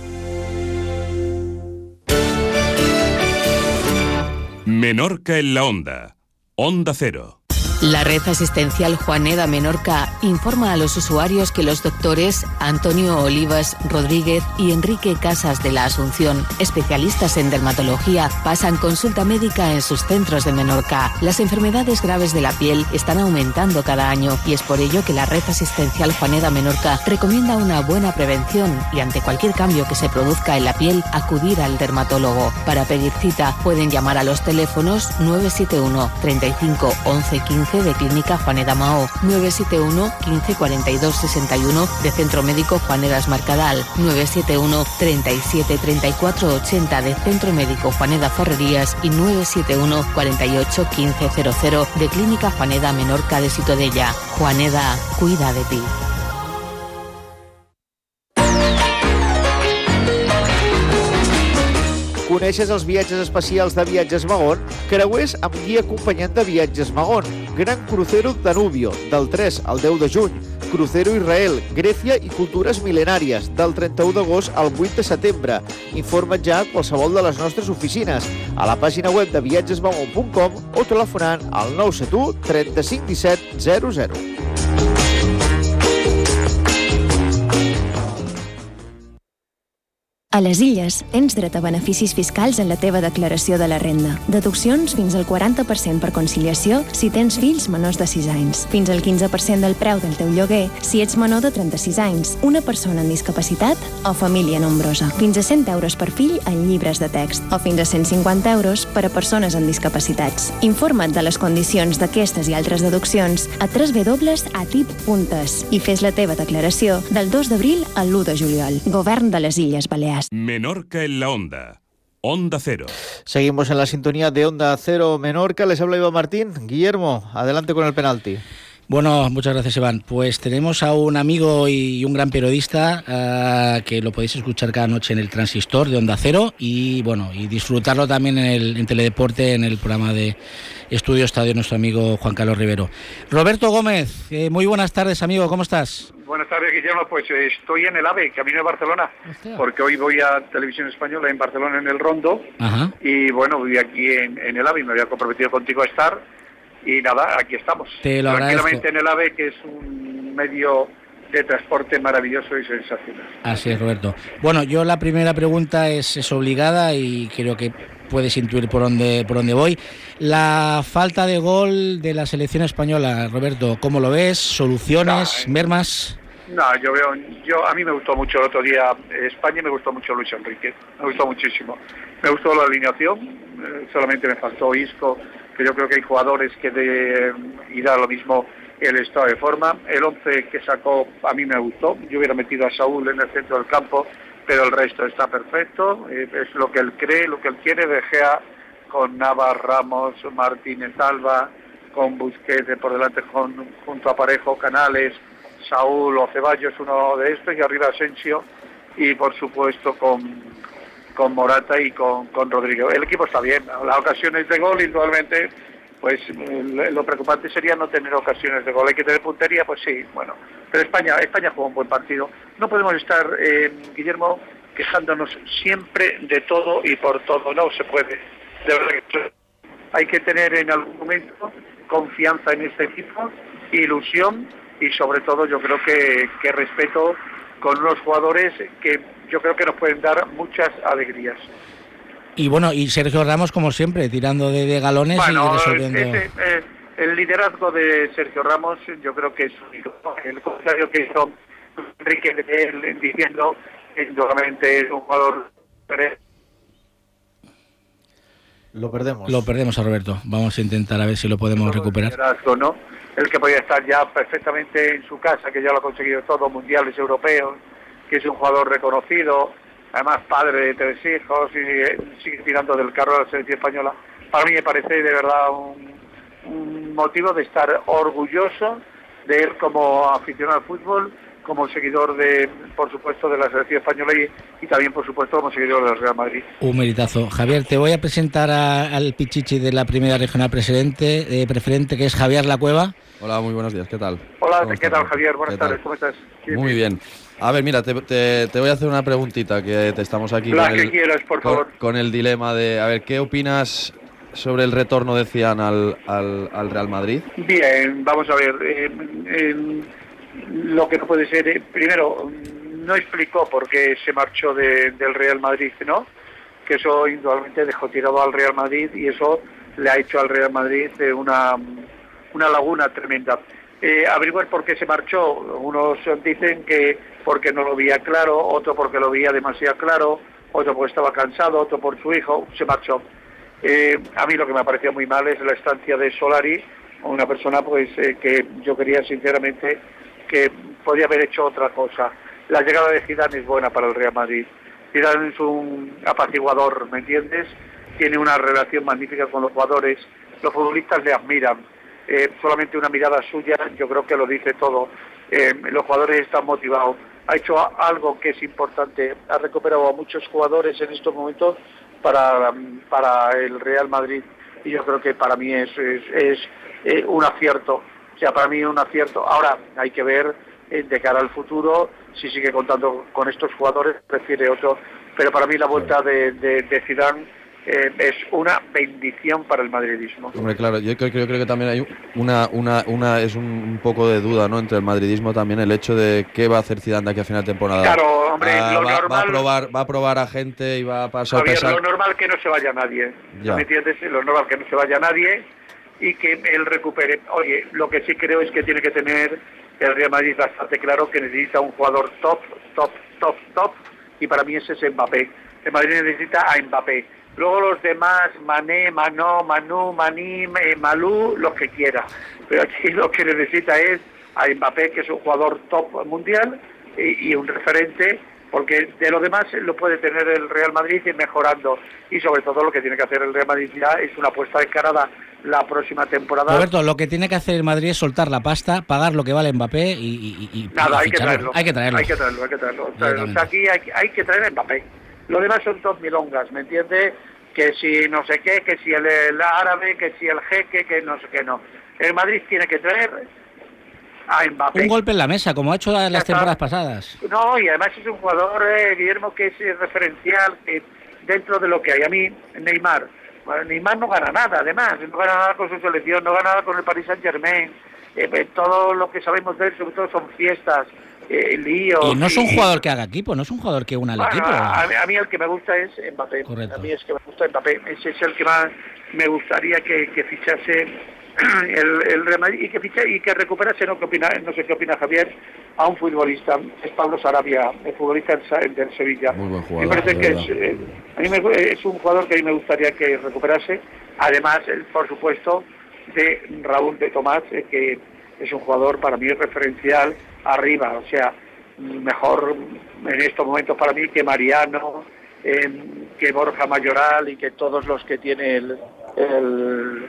Menorca en la Onda. Onda Cero. La red asistencial Juaneda Menorca informa a los usuarios que los doctores Antonio Olivas Rodríguez y Enrique Casas de la Asunción, especialistas en dermatología, pasan consulta médica en sus centros de Menorca. Las enfermedades graves de la piel están aumentando cada año y es por ello que la red asistencial Juaneda Menorca recomienda una buena prevención y ante cualquier cambio que se produzca en la piel, acudir al dermatólogo. Para pedir cita pueden llamar a los teléfonos nueve siete uno, treinta y cinco, once, quince de Clínica Juaneda Mahó, nueve siete uno, quince, cuarenta y dos, sesenta y uno de Centro Médico Juanedas Marcadal, nueve siete uno, treinta y siete, treinta y cuatro, ochenta de Centro Médico Juaneda Ferrerías y nueve siete uno, cuarenta y ocho, quince, cero cero de Clínica Juaneda Menorca de Citodella. Juaneda, cuida de ti. Coneixes els viatges especials de Viatges Magón? Creuers amb guia acompanyant de Viatges Magón. Gran Crucero Danubio, del tres al deu de juny. Crucero Israel, Grècia i cultures mil·lenàries, del trenta-u d'agost al vuit de setembre. Informa't ja a qualsevol de les nostres oficines, a la pàgina web de viatges magón punt com o telefonant al nou set u, trenta-cinc, disset, zero zero. A les Illes, tens dret a beneficis fiscals en la teva declaració de la renda. Deduccions fins al quaranta per cent per conciliació si tens fills menors de sis anys. Fins al quinze per cent del preu del teu lloguer si ets menor de trenta-sis anys, una persona amb discapacitat o família nombrosa. Fins a cent euros per fill en llibres de text o fins a cent cinquanta euros per a persones amb discapacitats. Informa't de les condicions d'aquestes i altres deduccions a w w w punt a t i p punt e s i fes la teva declaració del dos d'abril al l'u de juliol. Govern de les Illes Balears. Menorca en la Onda. Onda Cero. Seguimos en la sintonía de Onda Cero Menorca. Les habla Iván Martín. Guillermo, adelante con el penalti. Bueno, muchas gracias, Iván. Pues tenemos a un amigo y un gran periodista uh, que lo podéis escuchar cada noche en el Transistor de Onda Cero y bueno y disfrutarlo también en, el, en Teledeporte, en el programa de Estudio Estadio, nuestro amigo Juan Carlos Rivero. Roberto Gómez, eh, muy buenas tardes, amigo, ¿cómo estás? Buenas tardes, Guillermo. Pues eh, estoy en el AVE, camino de Barcelona, Hostia. porque hoy voy a Televisión Española en Barcelona, en el Rondo, Ajá. y bueno, voy aquí en, en el AVE y me había comprometido contigo a estar. Y nada, aquí estamos. Te lo Tranquilamente agradezco. en el AVE, que es un medio de transporte maravilloso y sensacional. Así es, Roberto. Bueno, yo la primera pregunta es, es obligada y creo que puedes intuir por dónde, por dónde voy. La falta de gol de la selección española, Roberto, ¿cómo lo ves? ¿Soluciones? No, ¿mermas? No, yo veo, yo a mí me gustó mucho el otro día España y me gustó mucho Luis Enrique, me gustó muchísimo. Me gustó la alineación, eh, solamente me faltó Isco, que yo creo que hay jugadores que de, y da lo mismo el estado de forma. El once que sacó a mí me gustó, yo hubiera metido a Saúl en el centro del campo, pero el resto está perfecto, eh, es lo que él cree, lo que él quiere. De Gea con Navas, Ramos, Martínez Alba, con Busquets por delante con, junto a Parejo, Canales, Saúl o Ceballos, uno de estos, y arriba Asensio, y por supuesto con, con Morata y con, con Rodrigo. El equipo está bien, las ocasiones de gol indudablemente, pues lo preocupante sería no tener ocasiones de gol. Hay que tener puntería, pues sí, bueno, pero España España juega un buen partido. No podemos estar, eh, Guillermo, quejándonos siempre de todo y por todo, no se puede. De verdad que hay que tener en algún momento confianza en este equipo, ilusión y sobre todo yo creo que, que respeto con unos jugadores que yo creo que nos pueden dar muchas alegrías. Y bueno, y Sergio Ramos, como siempre, tirando de, de galones bueno, y resolviendo... Ese, eh, el liderazgo de Sergio Ramos yo creo que es único. El comentario que hizo Enrique de él diciendo que indudablemente es un jugador... Lo perdemos. Lo perdemos a Roberto. Vamos a intentar a ver si lo podemos recuperar. El liderazgo, ¿no? El que podía estar ya perfectamente en su casa, que ya lo ha conseguido todo, mundiales europeos, que es un jugador reconocido, además padre de tres hijos y sigue tirando del carro de la selección española. Para mí me parece de verdad un, un motivo de estar orgulloso de él como aficionado al fútbol, como seguidor de, por supuesto, de la selección española y, y también, por supuesto, como seguidor del Real Madrid. Un meritazo. Javier, te voy a presentar a, al pichichi de la primera regional preferente, eh, preferente, que es Javier La Cueva. Hola, muy buenos días, ¿qué tal? Hola, ¿qué tal, Javier? Buenas tardes, ¿cómo estás? Sí, muy bien. A ver, mira, te, te, te voy a hacer una preguntita, que te estamos aquí La con, que el, quieras, por con, favor. con el dilema de, a ver, ¿qué opinas sobre el retorno de Zidane al, al, al Real Madrid? Bien, vamos a ver, eh, eh, lo que no puede ser, eh, primero, no explicó por qué se marchó de, del Real Madrid, ¿no? Que eso indudablemente dejó tirado al Real Madrid y eso le ha hecho al Real Madrid eh, una, una laguna tremenda. Eh, averiguar por qué se marchó, unos dicen que porque no lo veía claro, otro porque lo veía demasiado claro, otro porque estaba cansado, otro por su hijo, se marchó. Eh, a mí lo que me ha parecido muy mal es la estancia de Solari, una persona pues eh, que yo quería sinceramente que podía haber hecho otra cosa. La llegada de Zidane es buena para el Real Madrid. Zidane es un apaciguador, ¿me entiendes? Tiene una relación magnífica con los jugadores, los futbolistas le admiran. Eh, solamente una mirada suya yo creo que lo dice todo. Eh, los jugadores están motivados. Ha hecho algo que es importante, ha recuperado a muchos jugadores en estos momentos para, para el Real Madrid y yo creo que para mí es, es, es eh, un acierto. O sea, para mí es un acierto. Ahora hay que ver eh, de cara al futuro si sigue contando con estos jugadores, prefiere otro. Pero para mí la vuelta de, de, de Zidane eh, es una bendición para el madridismo. Hombre, claro, yo creo, yo creo que también hay una, una, una es un, un poco de duda, ¿no? Entre el madridismo también el hecho de qué va a hacer Zidane de aquí a final de temporada. Claro, hombre, ah, lo va, normal... va a probar, va a probar a gente y va a pasar. Javier, pesar... lo normal que no se vaya nadie. Ya. ¿Me entiendes? Lo normal que no se vaya nadie y que él recupere. Oye, lo que sí creo es que tiene que tener el Real Madrid bastante claro que necesita un jugador top, top, top, top, y para mí ese es Mbappé. El Madrid necesita a Mbappé. Luego los demás, Mané, Manó, Manu, Manim, eh, Malú, lo que quiera. Pero aquí lo que necesita es a Mbappé, que es un jugador top mundial y, y un referente, porque de lo demás lo puede tener el Real Madrid y mejorando. Y sobre todo lo que tiene que hacer el Real Madrid ya es una apuesta descarada la próxima temporada. Roberto, lo que tiene que hacer el Madrid es soltar la pasta, pagar lo que vale Mbappé y, y, y Nada, y hay que traerlo. Hay que traerlo. Hay que traerlo, hay que traerlo. O sea, o sea, aquí hay, hay que traer a Mbappé. Lo demás son dos milongas, ¿me entiendes? Que si no sé qué, que si el, el árabe, que si el jeque, que no sé qué, no. El Madrid tiene que traer a Mbappé. Un golpe en la mesa, como ha hecho las temporadas pasadas. No, y además es un jugador, eh, Guillermo, que es eh, referencial que dentro de lo que hay. A mí, Neymar, bueno, Neymar no gana nada, además, no gana nada con su selección, no gana nada con el Paris Saint-Germain. Eh, pues, todo lo que sabemos de él, sobre todo, son fiestas. Eh, líos, y no es un y, jugador que haga equipo, no es un jugador que una al bueno, equipo. A, a mí el que me gusta es Mbappé. Correcto. A mí es que me gusta Mbappé. Ese es el que más me gustaría que, que fichase el, el Real Madrid y que ficha, y que recuperase, no, ¿qué opina, no sé qué opina Javier, a un futbolista, es Pablo Sarabia, el futbolista del, del Sevilla. Muy buen jugador, me parece que es, eh, a mí me, es un jugador que a mí me gustaría que recuperase, además, eh, por supuesto, de Raúl de Tomás, eh, que es un jugador para mí referencial arriba, o sea, mejor en estos momentos para mí que Mariano, eh, que Borja Mayoral y que todos los que tiene el, el,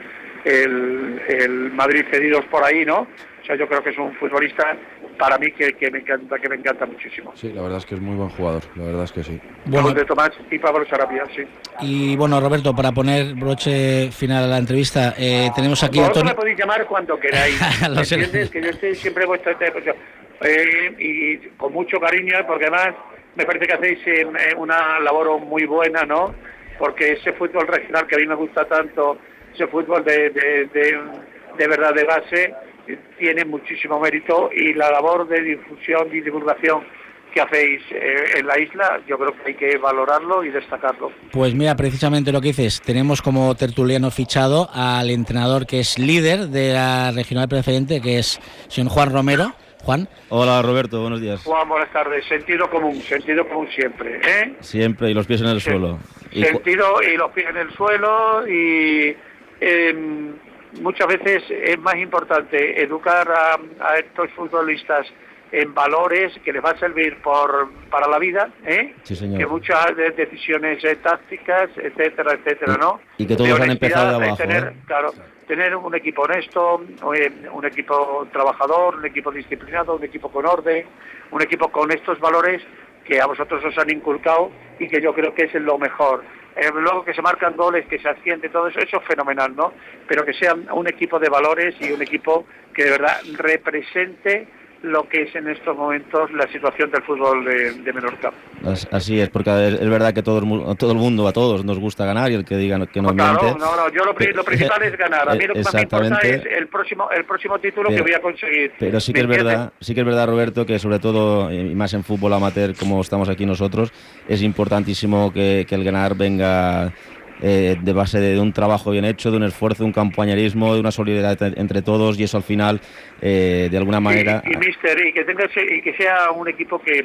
el, el Madrid cedidos por ahí, ¿no? O sea, yo creo que es un futbolista para mí que, que me encanta, que me encanta muchísimo. Sí, la verdad es que es muy buen jugador, la verdad es que sí. Bueno, de Tomás y Pablo Sarabia, sí. Y bueno, Roberto, para poner broche final a la entrevista, eh, tenemos aquí a Vosotros Antonio. me podéis llamar cuando queráis, Lo sé. ¿entiendes? Que yo estoy siempre vuestra pues, eh, y con mucho cariño, porque además me parece que hacéis eh, una labor muy buena, ¿no? Porque ese fútbol regional que a mí me gusta tanto, ese fútbol de, de, de, de verdad de base, tiene muchísimo mérito, y la labor de difusión y divulgación que hacéis eh, en la isla, yo creo que hay que valorarlo y destacarlo. Pues mira, precisamente lo que dices, tenemos como tertuliano fichado al entrenador que es líder de la regional preferente, que es señor Juan Romero. Juan. Hola Roberto, buenos días. Juan, buenas tardes. Sentido común, sentido común siempre, ¿eh? Siempre, y los pies en el Sí. suelo. Y Sentido y los pies en el suelo, y eh, muchas veces es más importante educar a, a estos futbolistas en valores que les va a servir por para la vida, ¿eh? Sí, señor. Que muchas de- decisiones eh, tácticas, etcétera, etcétera, ¿no? y que todos De han honestidad, empezado de de abajo. tener, ¿eh? claro, tener un equipo honesto, eh, un equipo trabajador, un equipo disciplinado, un equipo con orden, un equipo con estos valores que a vosotros os han inculcado y que yo creo que es lo mejor. Eh, luego que se marcan goles, que se asciende, todo eso, eso es fenomenal, ¿no? Pero que sea un equipo de valores y un equipo que de verdad represente lo que es en estos momentos la situación del fútbol de, de Menorca. As- Así es, porque es, es verdad que todo el, mu- todo el mundo, a todos nos gusta ganar, y el que diga no- que no Claro, miente. no, no, yo lo, pri- lo principal es ganar. A mí lo que más me importa es Exactamente. el próximo, el próximo título Pero- que voy a conseguir. Pero sí que ¿Me es verdad, entiendes? sí que es verdad, Roberto, que sobre todo, y más en fútbol amateur como estamos aquí nosotros, es importantísimo que, que el ganar venga eh, de base de, de un trabajo bien hecho, de un esfuerzo, de un campañarismo, de una solidaridad entre- entre todos, y eso al final, eh, de alguna manera... Y, y mister, y que tenga ese- y que sea un equipo que,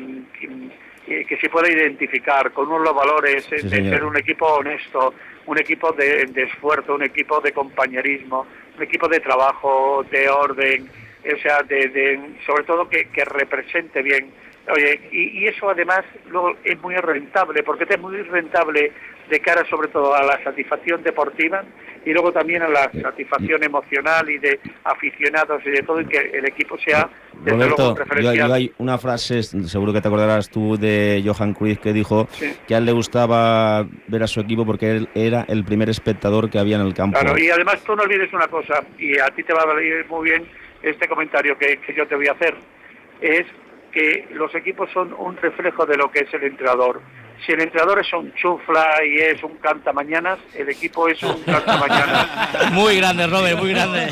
que, que se pueda identificar con unos valores, eh, Sí, de señor. ser un equipo honesto, un equipo de, de esfuerzo, un equipo de compañerismo, un equipo de trabajo, de orden, o sea, de, de sobre todo que, que represente bien. Oye, y, y eso además luego es muy rentable, porque es muy rentable de cara sobre todo a la satisfacción deportiva y luego también a la satisfacción emocional y de aficionados y de todo, y que el equipo sea desde luego Roberto, un yo, referencial. yo hay una frase, seguro que te acordarás tú, de Johan Cruyff, que dijo Sí. que a él le gustaba ver a su equipo porque él era el primer espectador que había en el campo. Claro, y además tú no olvides una cosa, y a ti te va a valer muy bien este comentario que, que yo te voy a hacer, es que los equipos son un reflejo de lo que es el entrenador. Si el entrenador es un chufla y es un cantamañanas, el equipo es un cantamañanas. Muy grande, Robert, muy grande.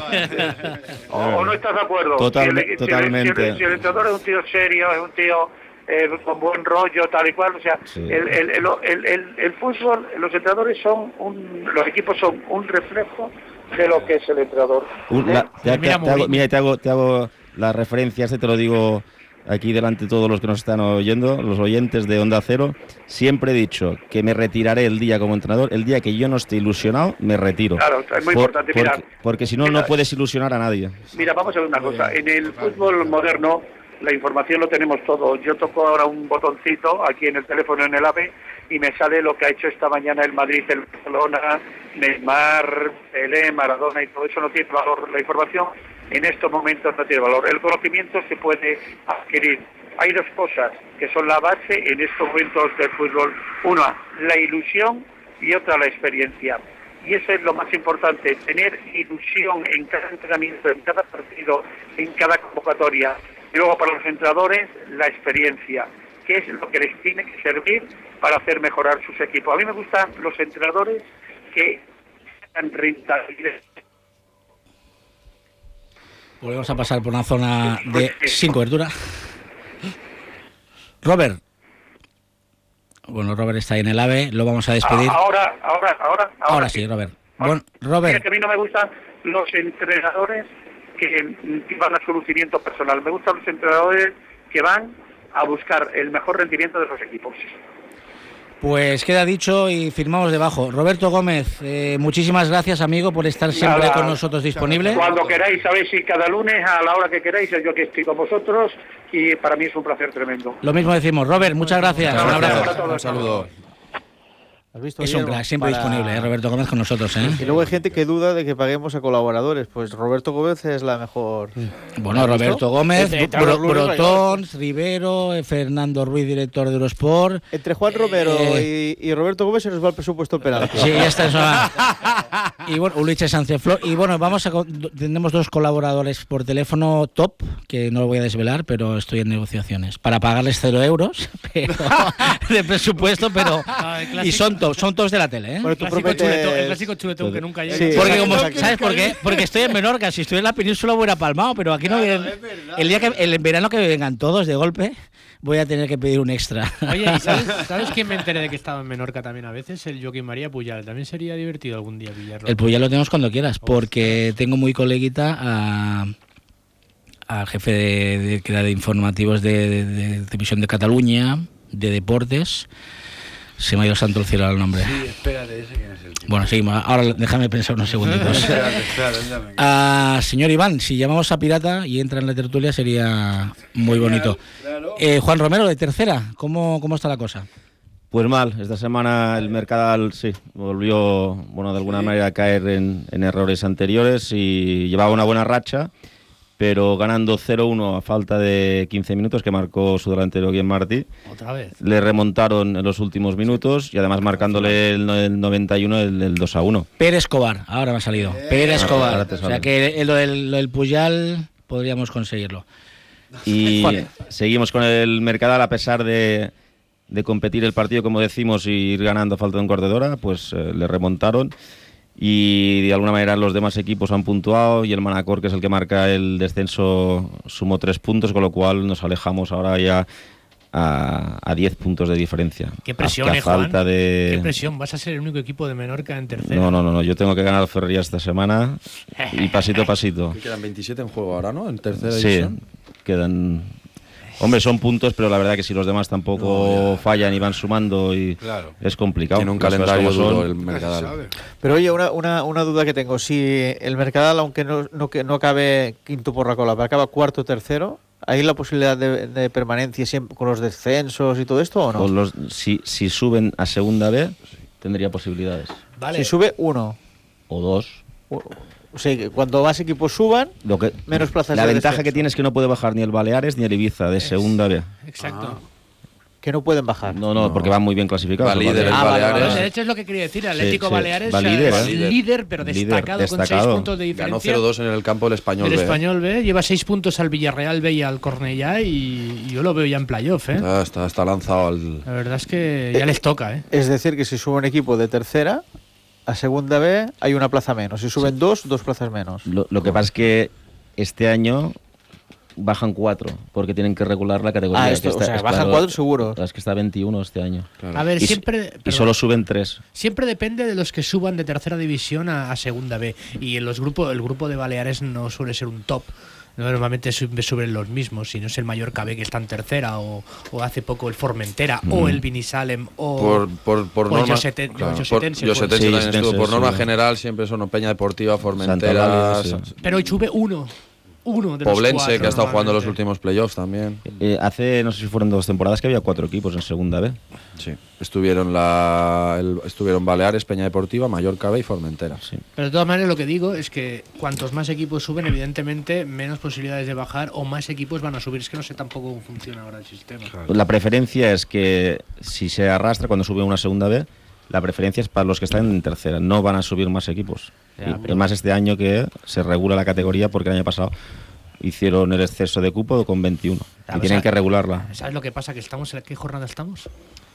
¿O, o no estás de acuerdo? Total- Si el- si el- totalmente. Si el, si el entrenador es un tío serio, es un tío eh, con buen rollo, tal y cual, o sea, Sí. el, el, el, el, el- el fútbol, los entrenadores son un, los equipos son un reflejo de lo que es el entrenador. Un- la- te, te- Mira, te hago, Mourinho. mira, te hago, te hago las referencias, te lo digo aquí delante de todos los que nos están oyendo, los oyentes de Onda Cero. Siempre he dicho que me retiraré el día como entrenador, el día que yo no esté ilusionado, me retiro. Claro, es muy importante, porque, mira. porque si no, no puedes ilusionar a nadie. Mira, vamos a ver una cosa. En el fútbol moderno, la información lo tenemos todo. Yo toco ahora un botoncito aquí en el teléfono, en el AVE, y me sale lo que ha hecho esta mañana el Madrid, el Barcelona, Neymar, Pelé, Maradona, y todo eso no tiene valor. La información en estos momentos no tiene valor. El conocimiento se puede adquirir. Hay dos cosas que son la base en estos momentos del fútbol. Una, la ilusión, y otra, la experiencia. Y eso es lo más importante, tener ilusión en cada entrenamiento, en cada partido, en cada convocatoria. Y luego para los entrenadores, la experiencia, que es lo que les tiene que servir para hacer mejorar sus equipos. A mí me gustan los entrenadores que sean rentables. Volvemos a pasar por una zona de sin cobertura. Robert. Bueno, Robert está ahí en el AVE, lo vamos a despedir. Ahora, ahora, ahora, ahora, Ahora sí, Robert. Bueno, Mira, Robert, que a mí no me gustan los entrenadores que, que van a su lucimiento personal. Me gustan los entrenadores que van a buscar el mejor rendimiento de los equipos. Pues queda dicho y firmamos debajo. Roberto Gómez, eh, muchísimas gracias, amigo, por estar siempre Nada, con nosotros disponible. Cuando queráis, sabéis, si cada lunes a la hora que queráis, yo aquí estoy con vosotros y para mí es un placer tremendo. Lo mismo decimos. Robert, muchas gracias. Muchas Un gracias abrazo. a todos. Un saludo. ¿Has visto, Es un Guillermo? crack, siempre Para- disponible, ¿eh? Roberto Gómez con nosotros, ¿eh? Y luego hay gente que duda de que paguemos a colaboradores. Pues Roberto Gómez es la mejor. Bueno, ¿Has Roberto visto? Gómez, Entre- entre Bro- los lunes Brotón, Rivero, eh, Fernando Ruiz, director de Eurosport. Entre Juan Romero Eh, y, y Roberto Gómez se nos va el presupuesto penalti. Sí, ya está. Eso va. Y bueno, Ulises Sánchez Flor. Y bueno, vamos a con- tenemos dos colaboradores por teléfono top, que no lo voy a desvelar, pero estoy en negociaciones. Para pagarles cero euros pero, de presupuesto, pero. Ah, el Y clásico- son top, son tops de la tele, ¿eh? Bueno, tú clásico prometes- chuletón, el clásico chuletón que nunca llega. Sí, Porque exacto, como, exacto. ¿sabes por qué? Porque estoy en Menorca. Si estoy en la península hubiera palmado, pero aquí no vienen. El día que el verano que vengan todos de golpe, voy a tener que pedir un extra. Oye, ¿y sabes, sabes quién me enteré de que estaba en Menorca también a veces? El Joaquín María Puyal. También sería divertido algún día pillarlo. El Puyal lo tenemos cuando quieras, porque tengo muy coleguita a al jefe de, de, que era de informativos de, de, de Televisión de Cataluña, de deportes. Se me ha ido santo el cielo al nombre. Sí, espérate, ese quién es el tío. Bueno, seguimos. Ahora déjame pensar unos segunditos. Espérate, espérate, dame. Ah, señor Iván, si llamamos a Pirata y entra en la tertulia sería muy bonito. Claro. Eh, Juan Romero, de Tercera, ¿cómo, cómo está la cosa? Pues mal, esta semana el Mercadal sí volvió, bueno, de alguna manera a caer en, en errores anteriores y llevaba una buena racha, pero ganando cero uno a falta de quince minutos, que marcó su delantero Guillem Martí. Otra vez. Le remontaron en los últimos minutos y además marcándole el, no- el noventa y uno el, el dos a uno. Pérez Escobar, ahora me ha salido. Pérez Ahora Escobar. te O sea sale. que el- lo del, lo del Puyal podríamos conseguirlo. Y Joder. seguimos con el Mercadal a pesar de, de competir el partido, como decimos, y ir ganando a falta de un cuarto de hora, pues eh, le remontaron. Y de alguna manera los demás equipos han puntuado y el Manacor, que es el que marca el descenso, sumó tres puntos, con lo cual nos alejamos ahora ya a, a diez puntos de diferencia. Qué presión, A- que a eh, Juan. falta de... Qué presión. Vas a ser el único equipo de Menorca en tercera. No, no, no, no, yo tengo que ganar Ferrería esta semana y pasito a pasito. Que quedan veintisiete en juego ahora, ¿no? En tercera Sí, división. quedan... Hombre, son puntos, pero la verdad que si los demás tampoco fallan y van sumando y Claro. es complicado. Tiene un Las cosas calendario como son. duro el Mercadal. Pero oye, una, una, una duda que tengo. Si el Mercadal, aunque no, no, que no acabe quinto por la cola, pero acaba cuarto o tercero, ¿hay la posibilidad de, de permanencia siempre con los descensos y todo esto o no? Con los- si, si suben a segunda B, tendría posibilidades. Vale. Si sube uno. O dos. O, o sea, que cuando más equipos suban, Lo que, menos plazas la de ventaja descenso. que tiene es que no puede bajar ni el Baleares ni el Ibiza de segunda B. Exacto. Que no pueden bajar. No, no, porque van muy bien clasificados. Va los líder el Baleares. Ah, vale, Baleares. vale. De hecho es lo que quería decir. El Sí, Atlético sí, Baleares va o sea, líder, es ¿eh? líder, pero Líder, destacado, con seis destacado. puntos de diferencia. Ganó cero dos en el campo del Español El B. Español B lleva seis puntos al Villarreal B y al Cornellá y, y yo lo veo ya en playoff, ¿eh? Está, está, está lanzado al... La verdad es que ya les toca, ¿eh? Es decir, que si sube un equipo de tercera, a segunda B hay una plaza menos. Si suben dos, dos plazas menos. Lo, lo que pasa es que este año bajan cuatro, porque tienen que regular la categoría. Ah, esto, que o sea, bajan cuatro seguro. Es que está veintiuno este año. A ver, Y- siempre... Y perdón. solo suben tres. Siempre depende de los que suban de tercera división a, a segunda B. Y en los grupos, el grupo de Baleares no suele ser un top. Normalmente sub- suben los mismos, si no es el Mallorca B que está en tercera, o, o hace poco el Formentera, o Mm. el Vinisalem, o, Por, por, por o el norma, Joseten- claro, el por- Josetense, Josetense pues. Sí, también estuvo. Josetense, Por norma sí. general siempre son Peña Deportiva, Formentera, Santa Eulalia, sí. Pero sube uno. Uno de los Poblense, cuatro, que ha estado jugando los normalmente. últimos playoffs también. Eh, hace, no sé si fueron dos temporadas, que había cuatro equipos en segunda B. Sí. Estuvieron, la, el- estuvieron Baleares, Peña Deportiva, Mallorca B y Formentera. Sí. Pero de todas maneras lo que digo es que cuantos más equipos suben, evidentemente menos posibilidades de bajar o más equipos van a subir. Es que no sé tampoco cómo funciona ahora el sistema. La preferencia es que si se arrastra cuando sube una segunda B, la preferencia es para los que están en tercera. No van a subir más equipos. Ya, y, pero- y más este año que se regula la categoría, porque el año pasado hicieron el exceso de cupo con veintiuno. Ya, y o tienen sea, que regularla. ¿Sabes lo que pasa? Que estamos en qué jornada estamos?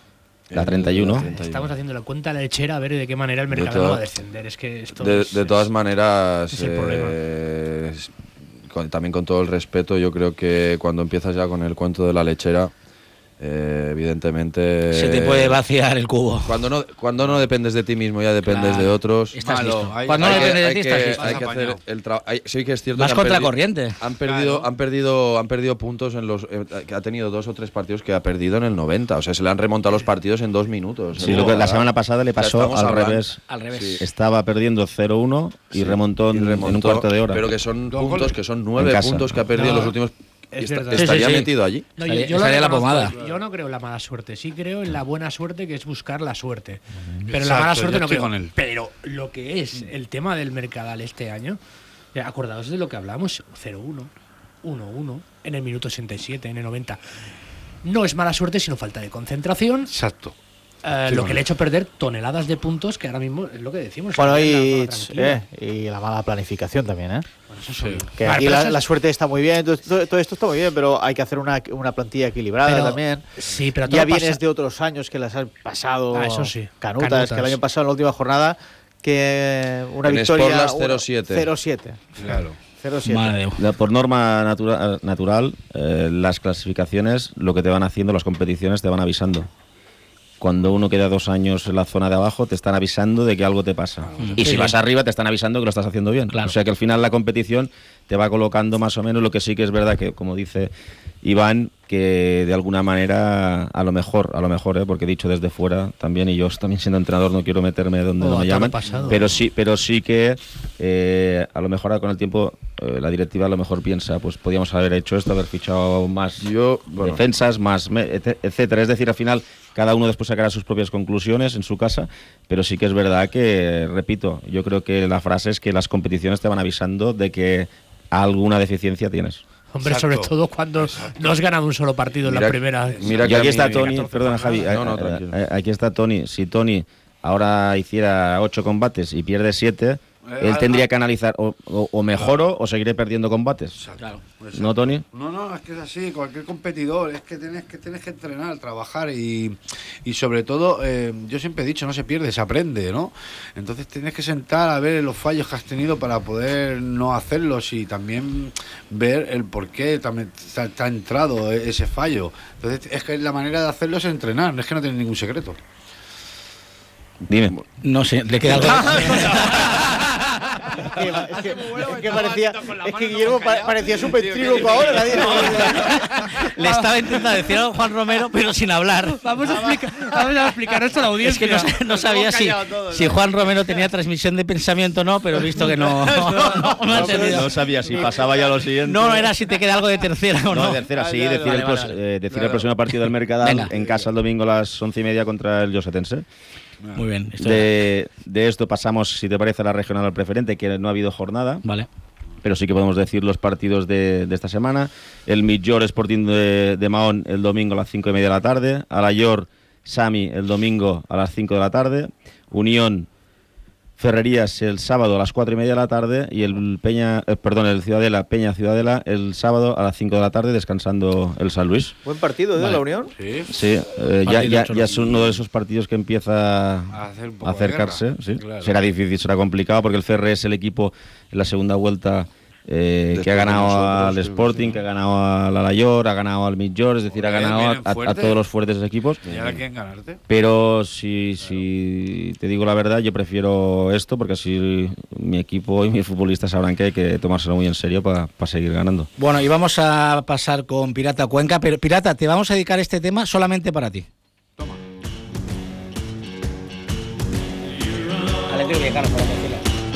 La treinta y uno. La treinta y uno. Estamos haciendo la cuenta lechera a ver de qué manera el De mercado toda- va a descender. Es que esto De, es- de todas es- maneras, es el problema. eh, es- con- también con todo el respeto, yo creo que cuando empiezas ya con el cuento de la lechera, eh, evidentemente... Se te puede vaciar el cubo. Cuando no, cuando no dependes de ti mismo, ya dependes Claro. de otros. Estás Malo. listo. Hay- Cuando hay no que- dependes de hay ti, que- estás listo. hay que Estás hacer apañado. el trabajo. Sí que es cierto Vas que han contra perdi- corriente. Han perdido, han perdido, han perdido puntos en los. eh, que ha tenido dos o tres partidos que ha perdido en el noventa. O sea, se le han remontado los partidos en dos minutos. Sí, lo que la semana pasada le O sea, pasó estamos al hablando- revés. Al revés. Sí. Estaba perdiendo cero uno y Sí. remontó, en- Y remontó, en un cuarto de hora. Pero que son Dos puntos goles. que son En nueve casa. puntos que ha perdido en No, los últimos. es Está- verdad. estaría Sí, sí, sí. metido allí. No, yo, Estaría- yo lo estaría la reconozco, pomada. yo no creo en la mala suerte, sí creo en la buena suerte, que es buscar la suerte. Pero en Exacto, la mala yo suerte no estoy creo. con él. Pero lo que es el tema del Mercadal este año, eh, acordaos de lo que hablamos, cero uno, uno uno, en el minuto ochenta y siete, en el noventa. No es mala suerte, sino falta de concentración. Exacto. Eh, Sí, lo bueno. que le ha hecho perder toneladas de puntos, que ahora mismo es lo que decimos. Bueno, la Real y, Madrid tranquila. eh, y la mala planificación también, ¿eh? Bueno, eso sí. Que Vale, aquí pero la, eso es- la suerte está muy bien, todo, todo- todo esto está muy bien, pero hay que hacer una, una plantilla equilibrada Pero- también. sí, pero ya todo vienes pasa- de otros años que las han pasado Ah, eso sí. canutas, Canutas. que el año pasado en la última jornada que una En victoria Sportlas una- cero siete. cero siete. Claro. cero siete. Madre de Dios. La- Por norma natura- natural, eh, las clasificaciones, lo que te van haciendo, las competiciones te van avisando. Cuando uno queda dos años en la zona de abajo, te están avisando de que algo te pasa. Y si Sí, vas sí. arriba, te están avisando que lo estás haciendo bien. Claro. O sea que al final la competición te va colocando más o menos. Lo que sí que es verdad que, como dice Iván, que de alguna manera, a lo mejor, a lo mejor, ¿eh? Porque he dicho desde fuera también, y yo también siendo entrenador no quiero meterme donde Oh, no me todo llaman, pasado. pero sí, pero sí que eh, a lo mejor con el tiempo eh, la directiva a lo mejor piensa, pues podíamos haber hecho esto, haber fichado más Yo, bueno. defensas, más me- ete- etcétera. Es decir, al final cada uno después sacará sus propias conclusiones en su casa, pero sí que es verdad que, repito, yo creo que la frase es que las competiciones te van avisando de que alguna deficiencia tienes. Hombre, Exacto. sobre todo cuando no has ganado un solo partido en Mira- la primera. mira Y que a aquí mí- está Tony, catorce perdona Javi, jornadas. No, no, eh, tranquilo. eh, aquí está Tony. Si Tony ahora hiciera ocho combates y pierde siete, Eh, él ah, tendría ah. que analizar o, o- o mejoro o seguiré perdiendo combates. Claro. Exacto. ¿No, Tony? No, no, es que es así, cualquier competidor, es que tienes que, tienes que entrenar, trabajar y, y sobre todo, eh, yo siempre he dicho, no se pierde, se aprende, ¿no? Entonces tienes que sentar a ver los fallos que has tenido para poder no hacerlos y también ver el por qué también te, te ha entrado ese fallo. Entonces es que la manera de hacerlo es entrenar, no es que no tiene ningún secreto. Dime. No sé, le queda algo. Es que, es que- es que parecía, es que Guillermo pa- parecía súper ventríloco ahora. nadie- Le estaba intentando decir a Juan Romero, pero sin hablar. Vamos a explicar, vamos a explicar esto a la Es que audiencia. no, no sabía si, si Juan Romero tenía transmisión de pensamiento o no, pero he visto que no. No, no, no ha entendido. No sabía si pasaba ya lo siguiente. No, no era si te queda algo de tercera o no. No, tercera, sí, Vale, decir, vale, el, vale, pros- vale. eh, decir Claro. el próximo partido del Mercadal Venga. en casa el domingo a las once y media contra el Josetense. Muy bien. esto- De, de esto pasamos, si te parece, a la regional al preferente, que no ha habido jornada. Vale. Pero sí que podemos decir los partidos de, de esta semana. El Millor Sporting de, de Mahón el domingo a las cinco y media de la tarde. Alayor Sami el domingo a las cinco de la tarde. Unión Ferrerías el sábado a las cuatro y media de la tarde. Y el Peña, eh, perdón, el Ciudadela Peña Ciudadela el sábado a las cinco de la tarde, descansando el San Luis. Buen partido de Vale. la Unión. Sí. Sí, eh, ya, Partido ya, chulo. ya es uno de esos partidos que empieza A hacer un poco a de acercarse. guerra, Sí. claro. Será difícil, será complicado porque el C R es el equipo en la segunda vuelta eh, Después que ha de ganado nosotros, al sí, Sporting, sí. que ha ganado al Alayor, ha ganado al Midjor, es decir, ha Joder, ganado a, vienen a- a fuertes. todos los fuertes equipos. ¿Y ahora quieren ganarte? Pero si, si te digo la verdad, yo prefiero esto porque así mi equipo y mis futbolistas sabrán que hay que tomárselo muy en serio para seguir ganando. Bueno, y vamos a pasar con Pirata Cuenca, pero Pirata, te vamos a dedicar este tema solamente para ti. Toma. Alegría, Carlos, para decirlo.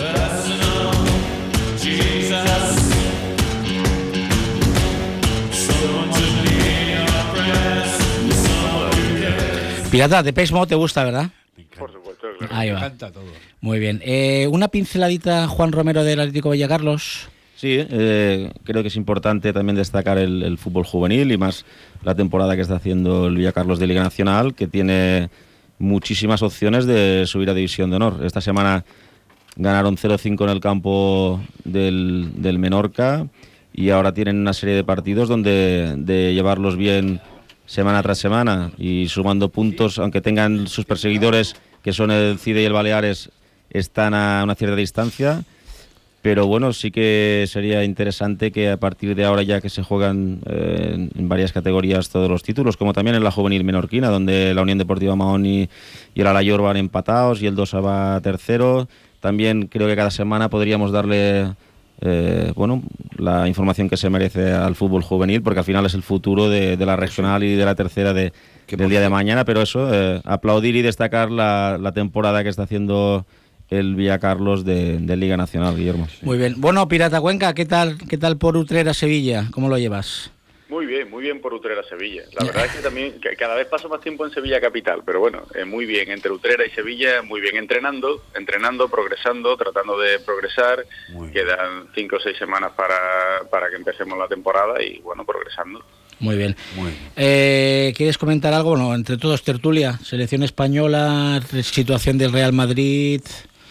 Pirata, de Pesmo te gusta, ¿verdad? Por supuesto, Ahí Me va. encanta todo. Muy bien. Eh, una pinceladita, Juan Romero del Atlético Villacarlos. Sí, eh, creo que es importante también destacar el, el fútbol juvenil y más la temporada que está haciendo el Villacarlos de Liga Nacional, que tiene muchísimas opciones de subir a División de Honor. Esta semana ganaron cero cinco en el campo del, del Menorca y ahora tienen una serie de partidos donde de llevarlos bien semana tras semana y sumando puntos, aunque tengan sus perseguidores, que son el CIDE y el Baleares, están a una cierta distancia. Pero bueno, sí que sería interesante que a partir de ahora, ya que se juegan eh, en varias categorías todos los títulos, como también en la juvenil menorquina, donde la Unión Deportiva Mahón y, y el Alayor van empatados y el Dosa va tercero, también creo que cada semana podríamos darle eh, bueno, la información que se merece al fútbol juvenil, porque al final es el futuro de, de la regional y de la tercera de, del día de mañana. Pero eso, eh, aplaudir y destacar la, la temporada que está haciendo el Villacarlos de, de Liga Nacional, Guillermo. Muy bien. Bueno, Pirata Cuenca, ¿qué tal, qué tal por Utrera Sevilla? ¿Cómo lo llevas? Muy bien, muy bien por Utrera Sevilla. La verdad es que también que cada vez paso más tiempo en Sevilla capital, pero bueno, eh, muy bien entre Utrera y Sevilla, muy bien entrenando, entrenando, progresando, tratando de progresar. Quedan cinco o seis semanas para, para que empecemos la temporada y bueno, progresando. Muy bien. Muy bien. Eh, ¿Quieres comentar algo? Bueno, entre todos, tertulia, selección española, situación del Real Madrid,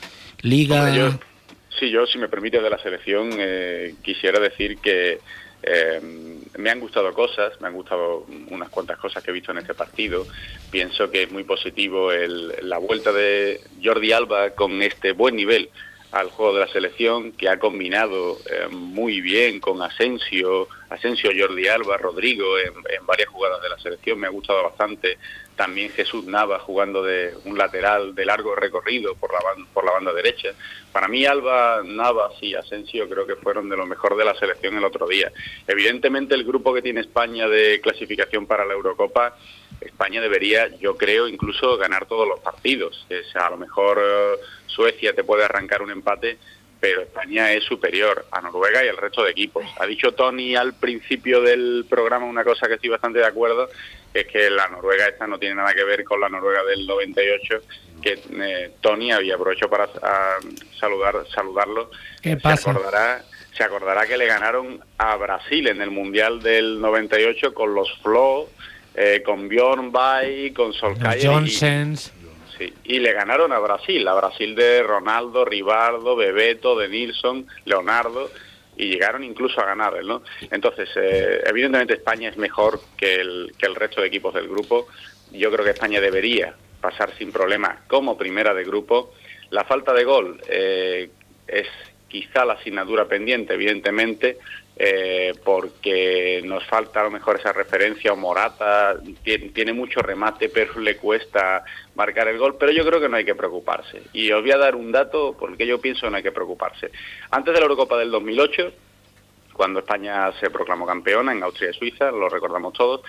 Liga. Hombre, yo, sí, yo, si me permite, de la selección, eh, quisiera decir que eh, me han gustado cosas, me han gustado unas cuantas cosas que he visto en este partido. Pienso que es muy positivo el, la vuelta de Jordi Alba con este buen nivel al juego de la selección, que ha combinado eh, muy bien con Asensio, Asensio, Jordi Alba, Rodrigo en, en varias jugadas de la selección. Me ha gustado bastante. También Jesús Nava jugando de un lateral de largo recorrido por la, por la banda derecha. Para mí Alba, Navas y Asensio creo que fueron de lo mejor de la selección el otro día. Evidentemente el grupo que tiene España de clasificación para la Eurocopa, España debería, yo creo, incluso ganar todos los partidos. O sea, a lo mejor uh, Suecia te puede arrancar un empate, pero España es superior a Noruega y al resto de equipos. Ha dicho Tony al principio del programa una cosa que estoy bastante de acuerdo, que es que la Noruega esta no tiene nada que ver con la Noruega del noventa y ocho, que eh, Tony había aprovecho para a, saludar saludarlo. ¿Qué pasa? Se acordará, se acordará que le ganaron a Brasil en el Mundial del noventa y ocho con los Flo, eh, con Bjorn Bay, con Solskjaer Johnsens. Sí, y le ganaron a Brasil, a Brasil de Ronaldo, Rivaldo, Bebeto, de Nilsson, Leonardo, y llegaron incluso a ganar, ¿no? Entonces, eh, evidentemente España es mejor que el, que el resto de equipos del grupo. Yo creo que España debería pasar sin problema como primera de grupo. La falta de gol eh, es quizá la asignatura pendiente, evidentemente, eh, porque nos falta a lo mejor esa referencia, o Morata tiene, tiene mucho remate, pero le cuesta marcar el gol, pero yo creo que no hay que preocuparse. Y os voy a dar un dato porque yo pienso que no hay que preocuparse. Antes de la Eurocopa del dos mil ocho, cuando España se proclamó campeona en Austria y Suiza, lo recordamos todos,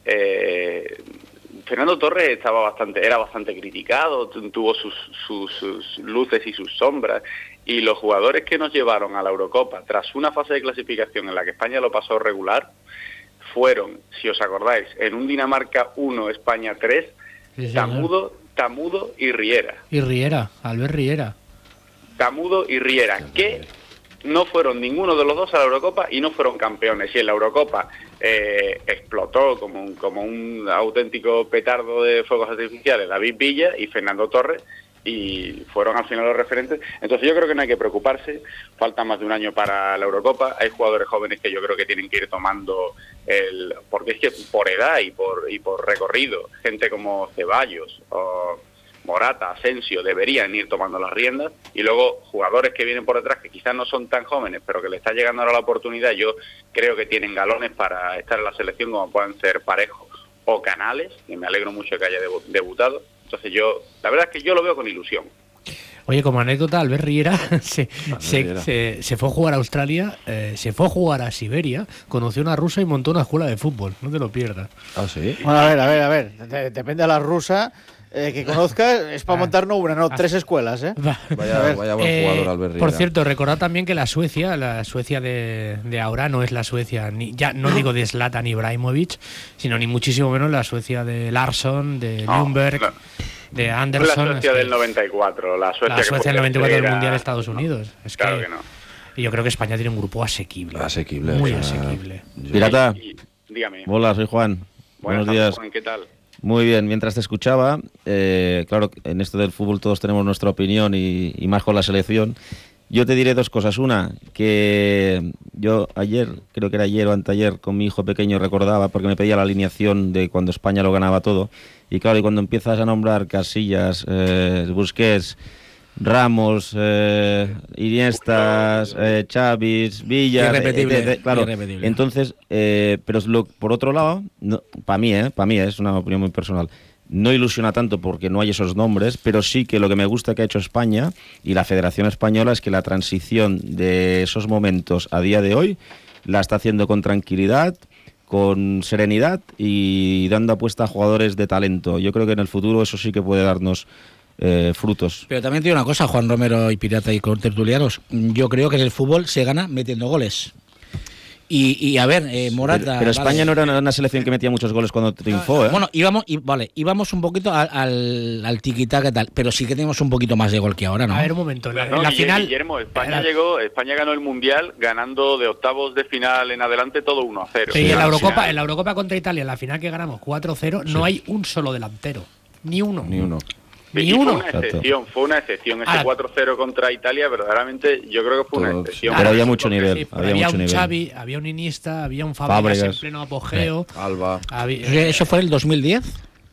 eh, Fernando Torres estaba bastante, era bastante criticado, tuvo sus, sus, sus luces y sus sombras, y los jugadores que nos llevaron a la Eurocopa tras una fase de clasificación en la que España lo pasó regular fueron, si os acordáis, en un Dinamarca uno, España tres, Sí, Tamudo, Tamudo y Riera. Y Riera, Albert Riera. Tamudo y Riera, que no fueron ninguno de los dos a la Eurocopa y no fueron campeones. Y en la Eurocopa eh, explotó como un, como un auténtico petardo de fuegos artificiales David Villa y Fernando Torres, y fueron al final los referentes. Entonces yo creo que no hay que preocuparse, falta más de un año para la Eurocopa, hay jugadores jóvenes que yo creo que tienen que ir tomando el, porque es que por edad y por y por recorrido, gente como Ceballos o Morata, Asensio, deberían ir tomando las riendas, y luego jugadores que vienen por detrás que quizás no son tan jóvenes, pero que le está llegando ahora la oportunidad, yo creo que tienen galones para estar en la selección, como pueden ser Parejo o Canales, y me alegro mucho que haya debutado. Entonces yo, la verdad es que yo lo veo con ilusión. Oye, como anécdota, Albert Riera se, se, Riera. se, se fue a jugar a Australia, eh, se fue a jugar a Siberia, conoció a una rusa y montó una escuela de fútbol. No te lo pierdas. Ah, sí. Bueno, a ver, a ver, a ver. De- depende de la rusa eh, que conozcas, es para montar no una, no, tres escuelas, ¿eh? Vaya, A ver. vaya buen Eh, jugador, Albert Riera. Por cierto, recordad también que la Suecia, la Suecia de, de ahora no es la Suecia, ni, ya no digo de Zlatan Ibrahimovic, sino ni muchísimo menos la Suecia de Larsson, de No, Ljungberg, no. de La Anderson. Suecia es que- del noventa y cuatro, la Suecia, la que Suecia del fue noventa y cuatro del tercera. Mundial de Estados Unidos. Es Claro que, que no. Y yo creo que España tiene un grupo asequible. Asequible. Muy o sea, asequible. Pirata, Dígame. hola, soy Juan. Buenas Buenos días. tardes, Juan, ¿qué tal? Muy bien, mientras te escuchaba, eh, claro, en esto del fútbol todos tenemos nuestra opinión y, y más con la selección. Yo te diré dos cosas. Una, que yo ayer, creo que era ayer o anteayer, con mi hijo pequeño recordaba, porque me pedía la alineación de cuando España lo ganaba todo. Y claro, y cuando empiezas a nombrar Casillas, eh, Busquets, Ramos, eh, Iniestas, eh, Xavis, Villar, Irrepetible, eh, de, de, claro. irrepetible. Entonces, eh, pero lo, por otro lado, no, para mí, eh, para mí es una opinión muy personal. No ilusiona tanto porque no hay esos nombres, pero sí que lo que me gusta que ha hecho España y la Federación Española es que la transición de esos momentos a día de hoy la está haciendo con tranquilidad, con serenidad y dando apuesta a jugadores de talento. Yo creo que en el futuro eso sí que puede darnos eh, frutos. Pero también te digo una cosa, Juan Romero y Pirata y contertulianos, yo creo que en el fútbol se gana metiendo goles. Y, y a ver, eh, Morata... Pero, pero España vale. no era una selección que metía muchos goles cuando triunfó, ¿eh? Bueno, íbamos, y, vale, íbamos un poquito al, al, al tiquitaca y tal, pero sí que tenemos un poquito más de gol que ahora, ¿no? A ver, un momento, en la, No, en la Guillermo, final... Guillermo, España llegó, España ganó el Mundial ganando de octavos de final en adelante todo uno a cero. Sí, Sí, en la al Eurocopa, final. en la Eurocopa contra Italia, en la final que ganamos cuatro cero, no hay un solo delantero. Ni uno. Ni uno. Ni Y uno. Fue una excepción, fue una excepción. Ese Ahora- cuatro cero contra Italia, verdaderamente, yo creo que fue una excepción. Pero había mucho nivel. Sí, pero había había mucho un nivel. Xavi, había un Iniesta, había un Fabregas, Fábregas. en pleno apogeo. Alba. Había- ¿Eso fue el dos mil diez?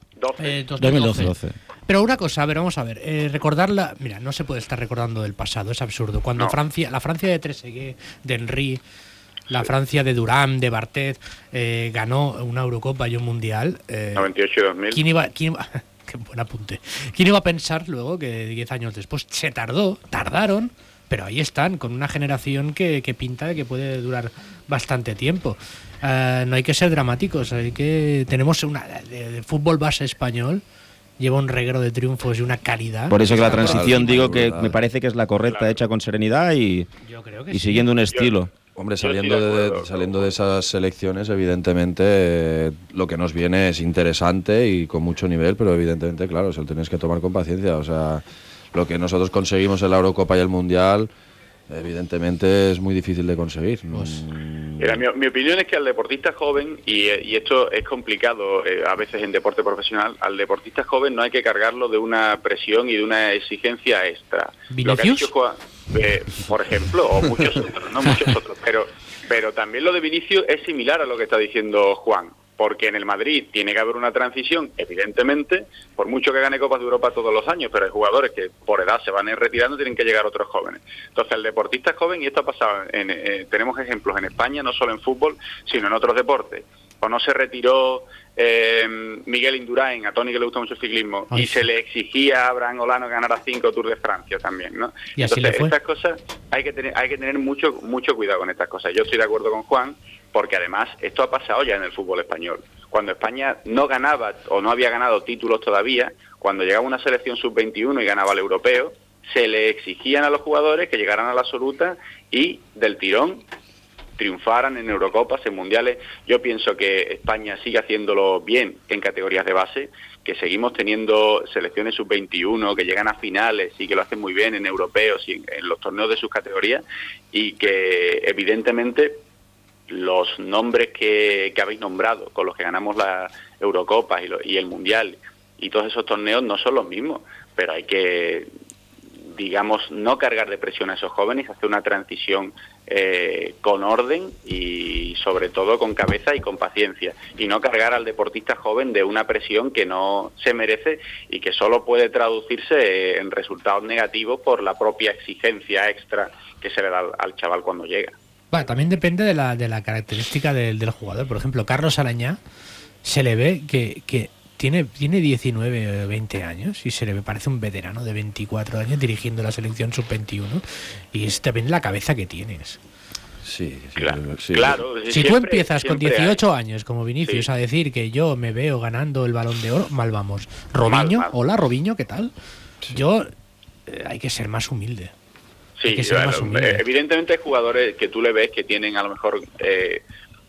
Eh, dos mil doce. Pero una cosa, a ver, vamos a ver. Eh, recordarla. Mira, no se puede estar recordando del pasado, es absurdo. Cuando No. Francia, la Francia de Trezeguet, de Henry, la Francia de Durán, de Bartet, eh, ganó una Eurocopa y un Mundial. Eh, noventa y ocho y dos mil. ¿Quién iba, quién iba- qué buen apunte. ¿Quién iba a pensar luego que diez años después se tardó, tardaron, pero ahí están, con una generación que, que pinta de que puede durar bastante tiempo? Eh, no hay que ser dramáticos, hay que tenemos una de, de fútbol base español, lleva un reguero de triunfos y una calidad. Por eso que la Está por transición encima. digo que me parece que es la correcta, hecha con serenidad y, creo que y sí. siguiendo un estilo. Hombre, Yo saliendo estoy de de, acuerdo. saliendo de esas selecciones, evidentemente, eh, lo que nos viene es interesante y con mucho nivel, pero evidentemente, claro, se lo tenéis que tomar con paciencia. O sea, lo que nosotros conseguimos en la Eurocopa y el Mundial, evidentemente es muy difícil de conseguir. Mm, Mira, mi, mi opinión es que al deportista joven, y, y esto es complicado eh, a veces en deporte profesional, al deportista joven no hay que cargarlo de una presión y de una exigencia extra. Lo que ha ¿Vinicius? dicho Juan, eh, por ejemplo, o muchos otros, no muchos otros, pero, pero también lo de Vinicius es similar a lo que está diciendo Juan. Porque en el Madrid tiene que haber una transición, evidentemente, por mucho que gane Copas de Europa todos los años, pero hay jugadores que por edad se van a ir retirando, tienen que llegar otros jóvenes. Entonces, el deportista es joven, y esto ha pasado, en, eh, tenemos ejemplos en España, no solo en fútbol, sino en otros deportes. O no se retiró eh, Miguel Indurain, a Tony que le gusta mucho el ciclismo, Ay, y se le exigía a Abraham Olano que ganara cinco Tours de Francia también, ¿no? Y así Entonces, le fue. estas cosas hay que tener, hay que tener mucho, mucho cuidado con estas cosas. Yo estoy de acuerdo con Juan, porque además esto ha pasado ya en el fútbol español. Cuando España no ganaba o no había ganado títulos todavía, cuando llegaba una selección sub veintiuno y ganaba el europeo, se le exigían a los jugadores que llegaran a la absoluta y del tirón triunfaran en Eurocopas, en Mundiales. Yo pienso que España sigue haciéndolo bien en categorías de base, que seguimos teniendo selecciones sub veintiuno que llegan a finales y que lo hacen muy bien en europeos y en, en los torneos de sus categorías, y que evidentemente los nombres que, que habéis nombrado, con los que ganamos la Eurocopa y, lo, y el Mundial y todos esos torneos, no son los mismos, pero hay que, digamos, no cargar de presión a esos jóvenes, hacer una transición eh, con orden y sobre todo con cabeza y con paciencia, y no cargar al deportista joven de una presión que no se merece y que solo puede traducirse en resultados negativos por la propia exigencia extra que se le da al, al chaval cuando llega. Bueno, también depende de la, de la característica del, del jugador. Por ejemplo, Carlos Arañá se le ve que, que tiene, tiene diecinueve o veinte años y se le ve, parece un veterano de veinticuatro años dirigiendo la selección sub veintiuno, y es también la cabeza que tienes. Sí, sí, Claro, sí. claro. Si siempre- tú empiezas con siempre hay. dieciocho años como Vinicius Sí. a decir que yo me veo ganando el Balón de Oro, mal vamos. Robinho, mal. hola Robinho, ¿qué tal? Yo eh, hay que ser más humilde. Hay Sí, que ser bueno, más humilde. evidentemente hay jugadores que tú le ves que tienen a lo mejor... Eh,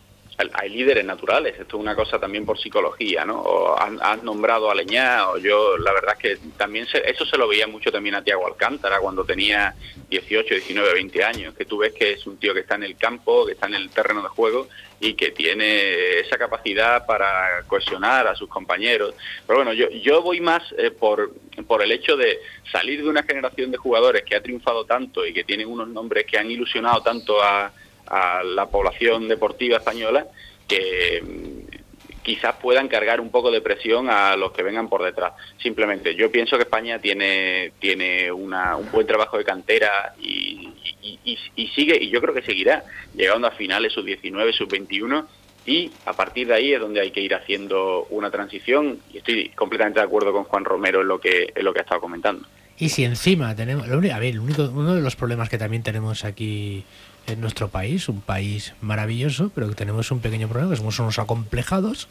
hay líderes naturales, esto es una cosa también por psicología, ¿no? O han, han nombrado a Leñá, o yo, la verdad es que también se, eso se lo veía mucho también a Thiago Alcántara cuando tenía dieciocho, diecinueve, veinte años, que tú ves que es un tío que está en el campo, que está en el terreno de juego y que tiene esa capacidad para cohesionar a sus compañeros. Pero bueno, yo, yo voy más eh, por, por el hecho de salir de una generación de jugadores que ha triunfado tanto y que tienen unos nombres que han ilusionado tanto a a la población deportiva española, que, quizás puedan cargar un poco de presión a los que vengan por detrás. Simplemente, yo pienso que España tiene tiene una, un buen trabajo de cantera y, y, y, y sigue, y yo creo que seguirá llegando a finales sub diecinueve, sub veintiuno, y a partir de ahí es donde hay que ir haciendo una transición, y estoy completamente de acuerdo con Juan Romero en lo que en lo que ha estado comentando. Y si encima tenemos, lo único, a ver, el único, uno de los problemas que también tenemos aquí en nuestro país, un país maravilloso, pero que tenemos un pequeño problema, que somos unos acomplejados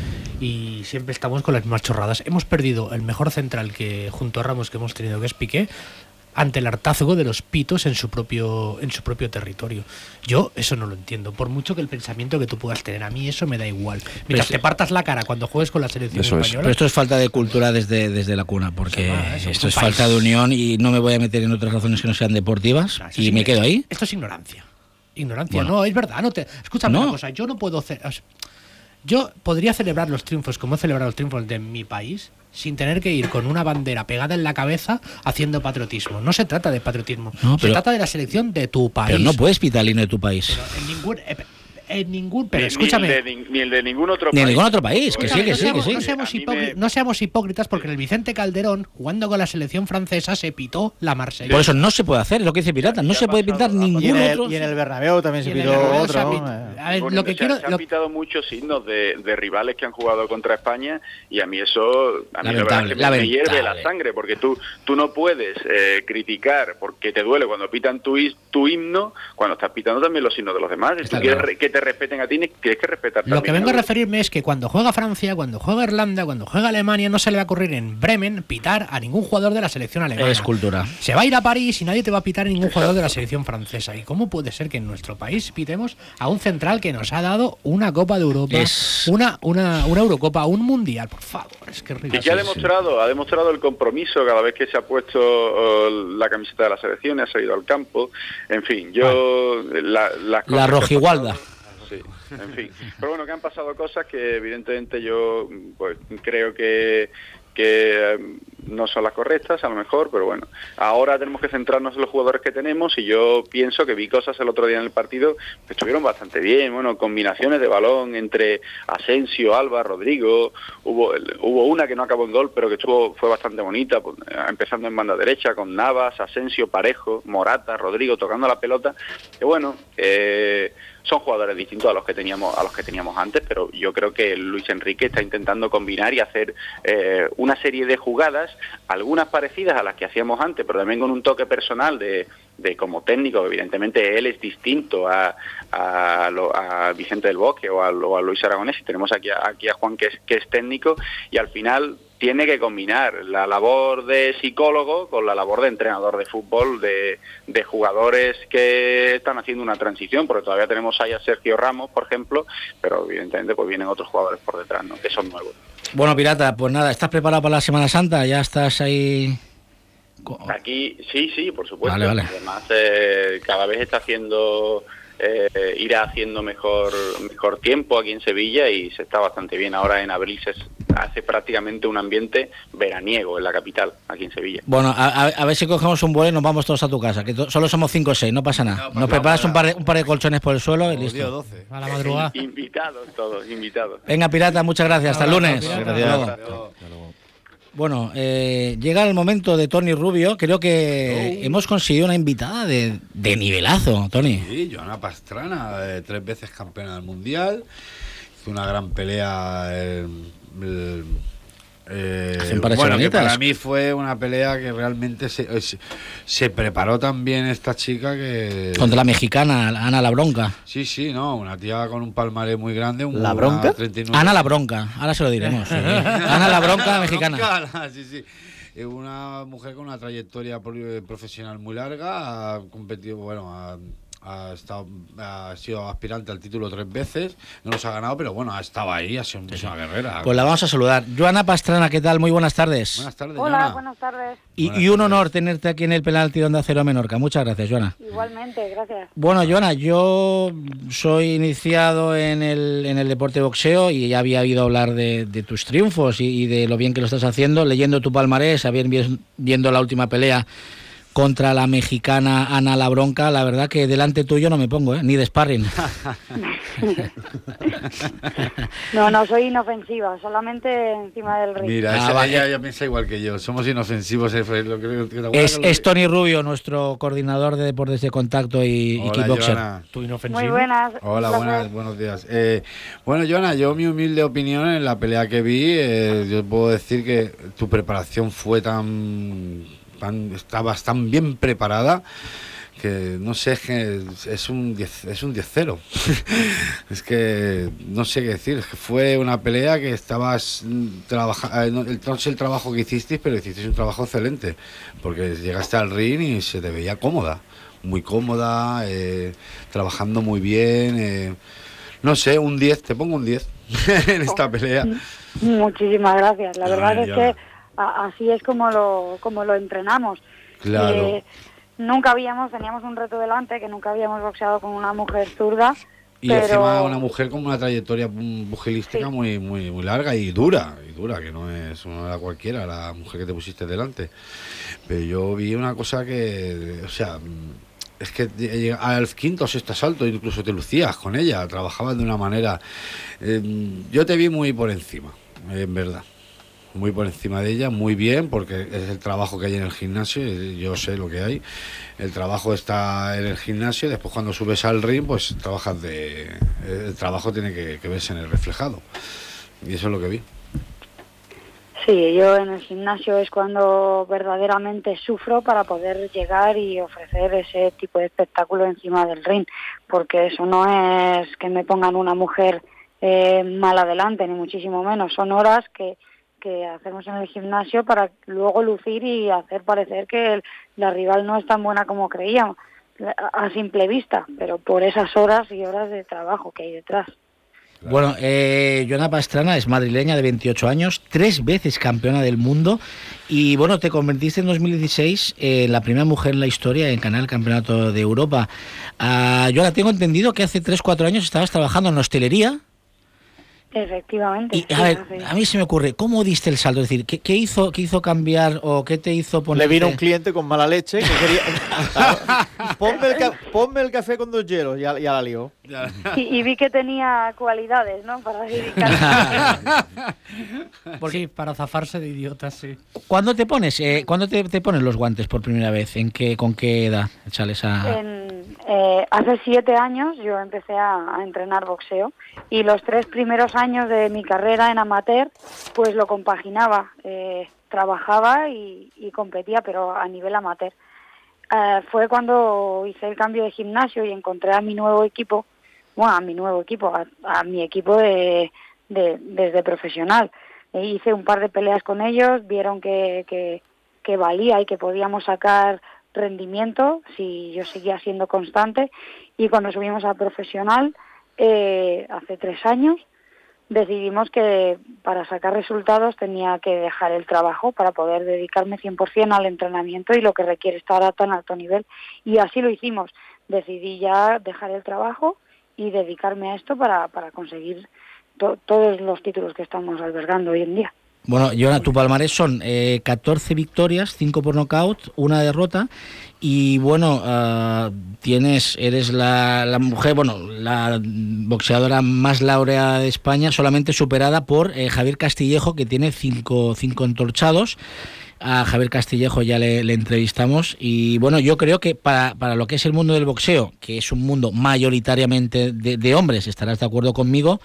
y siempre estamos con las mismas chorradas. Hemos perdido el mejor central que junto a Ramos que hemos tenido, que es Piqué, ante el hartazgo de los pitos en su propio en su propio territorio. Yo eso no lo entiendo, por mucho que el pensamiento que tú puedas tener, a mí eso me da igual. Mientras te partas la cara cuando juegues con la selección eso española. Es. Pero esto es falta de cultura desde, desde la cuna, porque va, eso, esto es país. falta de unión y no me voy a meter en otras razones que no sean deportivas, No, y es me quedo ahí. Esto es ignorancia. Ignorancia, Bueno. no, es verdad. No te, escúchame No. una cosa, yo no puedo hacer... o sea, yo podría celebrar los triunfos como he celebrado los triunfos de mi país sin tener que ir con una bandera pegada en la cabeza haciendo patriotismo. No se trata de patriotismo, No, se pero- trata de la selección de tu país. Pero no puedes pitar el himno de tu país. En ningún... eh, en ningún... Pero Ni- escúchame... Ni el, de, ni el de ningún otro Ni en país. ningún otro país, que sí, que no, sí, seamos, que sí. no seamos A mí hipócri- me- no seamos hipócritas, porque en el Vicente Calderón, jugando con la selección francesa, se pitó la Marsella. Por eso no se puede hacer, es lo que dice Pirata, no se puede pintar Y ningún en, el, otro. y en el Bernabéu también Y se en el pidió Bernabéu se otro. ha ¿no? pit- Eh, A ver, Bueno, lo que se, quiero... se han lo- pitado muchos signos de, de rivales que han jugado contra España, y a mí eso, a mí la verdad es que me, me hierve la lamentable. sangre, porque tú tú no puedes eh, criticar porque te duele cuando pitan tu, is- tu himno, cuando estás pitando también los himnos de los demás. Si Está tú quieres claro. re- que te respeten a ti, tienes que respetar Lo que también vengo a los- referirme es que cuando juega Francia, cuando juega Irlanda, cuando juega Alemania, no se le va a ocurrir en Bremen pitar a ningún jugador de la selección alemana. Es cultura. Se va a ir a París y nadie te va a pitar a ningún jugador de la selección francesa. ¿Y cómo puede ser que en nuestro país pitemos a un central que nos ha dado una Copa de Europa, Es- una, una, una Eurocopa, un Mundial? Por favor, es que es Y ridículo. que ha demostrado, ha demostrado el compromiso cada vez que se ha puesto uh, la camiseta de la selección, ha salido al campo. En fin, yo... La, las La cosas que han rojigualda. pasado- Sí, en fin. Pero bueno, que han pasado cosas que evidentemente yo pues creo que que eh, no son las correctas a lo mejor, pero bueno, ahora tenemos que centrarnos en los jugadores que tenemos, y yo pienso que vi cosas el otro día en el partido que estuvieron bastante bien, bueno, combinaciones de balón entre Asensio, Alba, Rodrigo, hubo hubo una que no acabó en gol, pero que estuvo fue bastante bonita, pues, empezando en banda derecha con Navas, Asensio, Parejo, Morata, Rodrigo tocando la pelota, que bueno, eh, son jugadores distintos a los que teníamos a los que teníamos antes, pero yo creo que Luis Enrique está intentando combinar y hacer eh, una serie de jugadas, algunas parecidas a las que hacíamos antes, pero también con un toque personal de, de como técnico. Evidentemente él es distinto a, a, lo- a Vicente del Bosque o a, o a Luis Aragonés, y tenemos aquí a, aquí a Juan que es, que es técnico, y al final tiene que combinar la labor de psicólogo con la labor de entrenador de fútbol, de, de jugadores que están haciendo una transición, porque todavía tenemos ahí a Sergio Ramos, por ejemplo, pero evidentemente pues vienen otros jugadores por detrás, ¿no?, que son nuevos. Bueno, Pirata, pues nada, ¿estás preparado para la Semana Santa? ¿Ya estás ahí? Aquí, sí, sí, por supuesto. Vale, vale. Además, eh, cada vez está haciendo, eh, irá haciendo mejor mejor tiempo aquí en Sevilla, y se está bastante bien. Ahora en abril se hace prácticamente un ambiente veraniego en la capital, aquí en Sevilla. Bueno, a, a- a ver si cogemos un vuelo y nos vamos todos a tu casa, que to- solo somos cinco o seis, no pasa nada. Nos preparas un par, de, un par de colchones por el suelo y listo. A la madrugada. Invitados todos, invitados. Venga, Pirata, muchas gracias. Hasta el lunes. Pirata. Hasta luego. Bueno, eh, llega el momento de Tony Rubio. Creo que hemos conseguido una invitada de, de nivelazo, Tony. Sí, Joana Pastrana, eh, tres veces campeona del mundial, hizo una gran pelea. eh, el- eh, Hace un par de bueno, que semanitas. para mí fue una pelea que realmente se, se, se preparó tan bien esta chica que... Contra la mexicana, Ana La Bronca. Sí, sí, no, una tía con un palmarés muy grande. Un, ¿La una Bronca? treinta y nueve. Ana La Bronca, ahora se lo diremos. sí. Ana La Bronca, mexicana. Bronca, sí, sí. Es una mujer con una trayectoria poli- profesional muy larga, ha competido, bueno, ha, ha estado, ha sido aspirante al título tres veces, no los ha ganado, pero bueno, ha estado ahí, ha sido una guerrera. Pues la vamos a saludar. Joana Pastrana, ¿qué tal? Muy buenas tardes. Buenas tardes, Hola, Joana. buenas tardes. Y, y un honor tenerte aquí en el penalti de Onda Cero Menorca. Muchas gracias, Joana. Igualmente, gracias. Bueno, Joana, yo soy iniciado en el, en el deporte boxeo y ya había oído hablar de, de tus triunfos y, y de lo bien que lo estás haciendo, leyendo tu palmarés, habiendo, viendo la última pelea contra la mexicana Ana La Bronca, la verdad que delante tuyo no me pongo, ¿eh? Ni de sparring. No, no soy inofensiva, solamente encima del ring. Mira, Ah, esa, vale. ella, ella piensa igual que yo. Somos inofensivos. eh, lo que- ¿te acuerdas Es, que lo- es Tony Rubio, nuestro coordinador de deportes de contacto y, y Hola, kickboxer. Joana. Tú inofensivo. Muy buenas. Hola, un buenas, placer. buenos días. Eh, bueno, Joana, yo mi humilde opinión en la pelea que vi, eh, yo puedo decir que tu preparación fue tan, tan estabas tan bien preparada que no sé, es que es un diez, es un diez cero. Es que no sé qué decir, es que fue una pelea que estabas trabajando, no sé el trabajo que hicisteis, pero hicisteis un trabajo excelente, porque llegaste al ring y se te veía cómoda, muy cómoda, eh, trabajando muy bien, eh, no sé, un diez, te pongo un diez en esta pelea. Muchísimas gracias. La verdad Ay, es ya. que a- así es como lo, como lo entrenamos. Claro. Eh, nunca habíamos, teníamos un reto delante, que nunca habíamos boxeado con una mujer zurda. Y pero... encima una mujer con una trayectoria mm, pugilística muy, muy, muy larga y dura, y dura, que no es no era cualquiera la mujer que te pusiste delante. Pero yo vi una cosa que, o sea, mm, es que llega- al quinto o sexto asalto incluso te lucías con ella, trabajabas de una manera. eh, yo te vi muy por encima, en verdad. Muy por encima de ella, muy bien, porque es el trabajo que hay en el gimnasio, y yo sé lo que hay. El trabajo está en el gimnasio, y después cuando subes al ring, pues trabajas de... El trabajo tiene que, que verse en el reflejado. Y eso es lo que vi. Sí, yo en el gimnasio es cuando verdaderamente sufro para poder llegar y ofrecer ese tipo de espectáculo encima del ring, porque eso no es que me pongan una mujer eh, mal adelante, ni muchísimo menos. Son horas que, que hacemos en el gimnasio para luego lucir y hacer parecer que el- la rival no es tan buena como creíamos, a, a simple vista, pero por esas horas y horas de trabajo que hay detrás. Bueno, eh, Joana Pastrana es madrileña de veintiocho años, tres veces campeona del mundo y bueno, te convertiste en dos mil dieciséis en la primera mujer en la historia en ganar el Campeonato de Europa. Uh, Joana, tengo entendido que hace tres cuatro años estabas trabajando en hostelería. Efectivamente. Y sí, a ver, hace- a mí se me ocurre, ¿cómo diste el salto? Es decir, ¿qué, qué hizo, qué hizo cambiar o qué te hizo poner? Le vino un cliente con mala leche que quería... ponme, el ca- ponme el café con dos hielos, ya, ya la lió. Y, y vi que tenía cualidades, ¿no? Para dedicarse. Sí, para zafarse de idiotas, sí. ¿Cuándo te pones? Eh, ¿Cuándo te, te pones los guantes por primera vez? ¿En qué, con qué edad sales a...? En, eh, hace siete años yo empecé a, a entrenar boxeo y los tres primeros años de mi carrera en amateur pues lo compaginaba, eh, trabajaba y, y competía, pero a nivel amateur. Eh, fue cuando hice el cambio de gimnasio y encontré a mi nuevo equipo, bueno, a mi nuevo equipo, a, a mi equipo de, de, desde profesional. E hice un par de peleas con ellos, vieron que, que, que valía y que podíamos sacar rendimiento si yo seguía siendo constante, y cuando subimos a profesional eh, hace tres años decidimos que para sacar resultados tenía que dejar el trabajo para poder dedicarme cien por ciento al entrenamiento y lo que requiere estar a tan alto nivel, y así lo hicimos. Decidí ya dejar el trabajo y dedicarme a esto para, para conseguir to- todos los títulos que estamos albergando hoy en día. Bueno, Joana, tu palmarés son eh, catorce victorias, cinco por nocaut, una derrota y bueno, uh, tienes, eres la, la mujer, bueno, la boxeadora más laureada de España, solamente superada por eh, Javier Castillejo, que tiene cinco, cinco entorchados. A Javier Castillejo ya le, le entrevistamos y bueno, yo creo que para, para lo que es el mundo del boxeo, que es un mundo mayoritariamente de, de hombres, estarás de acuerdo conmigo,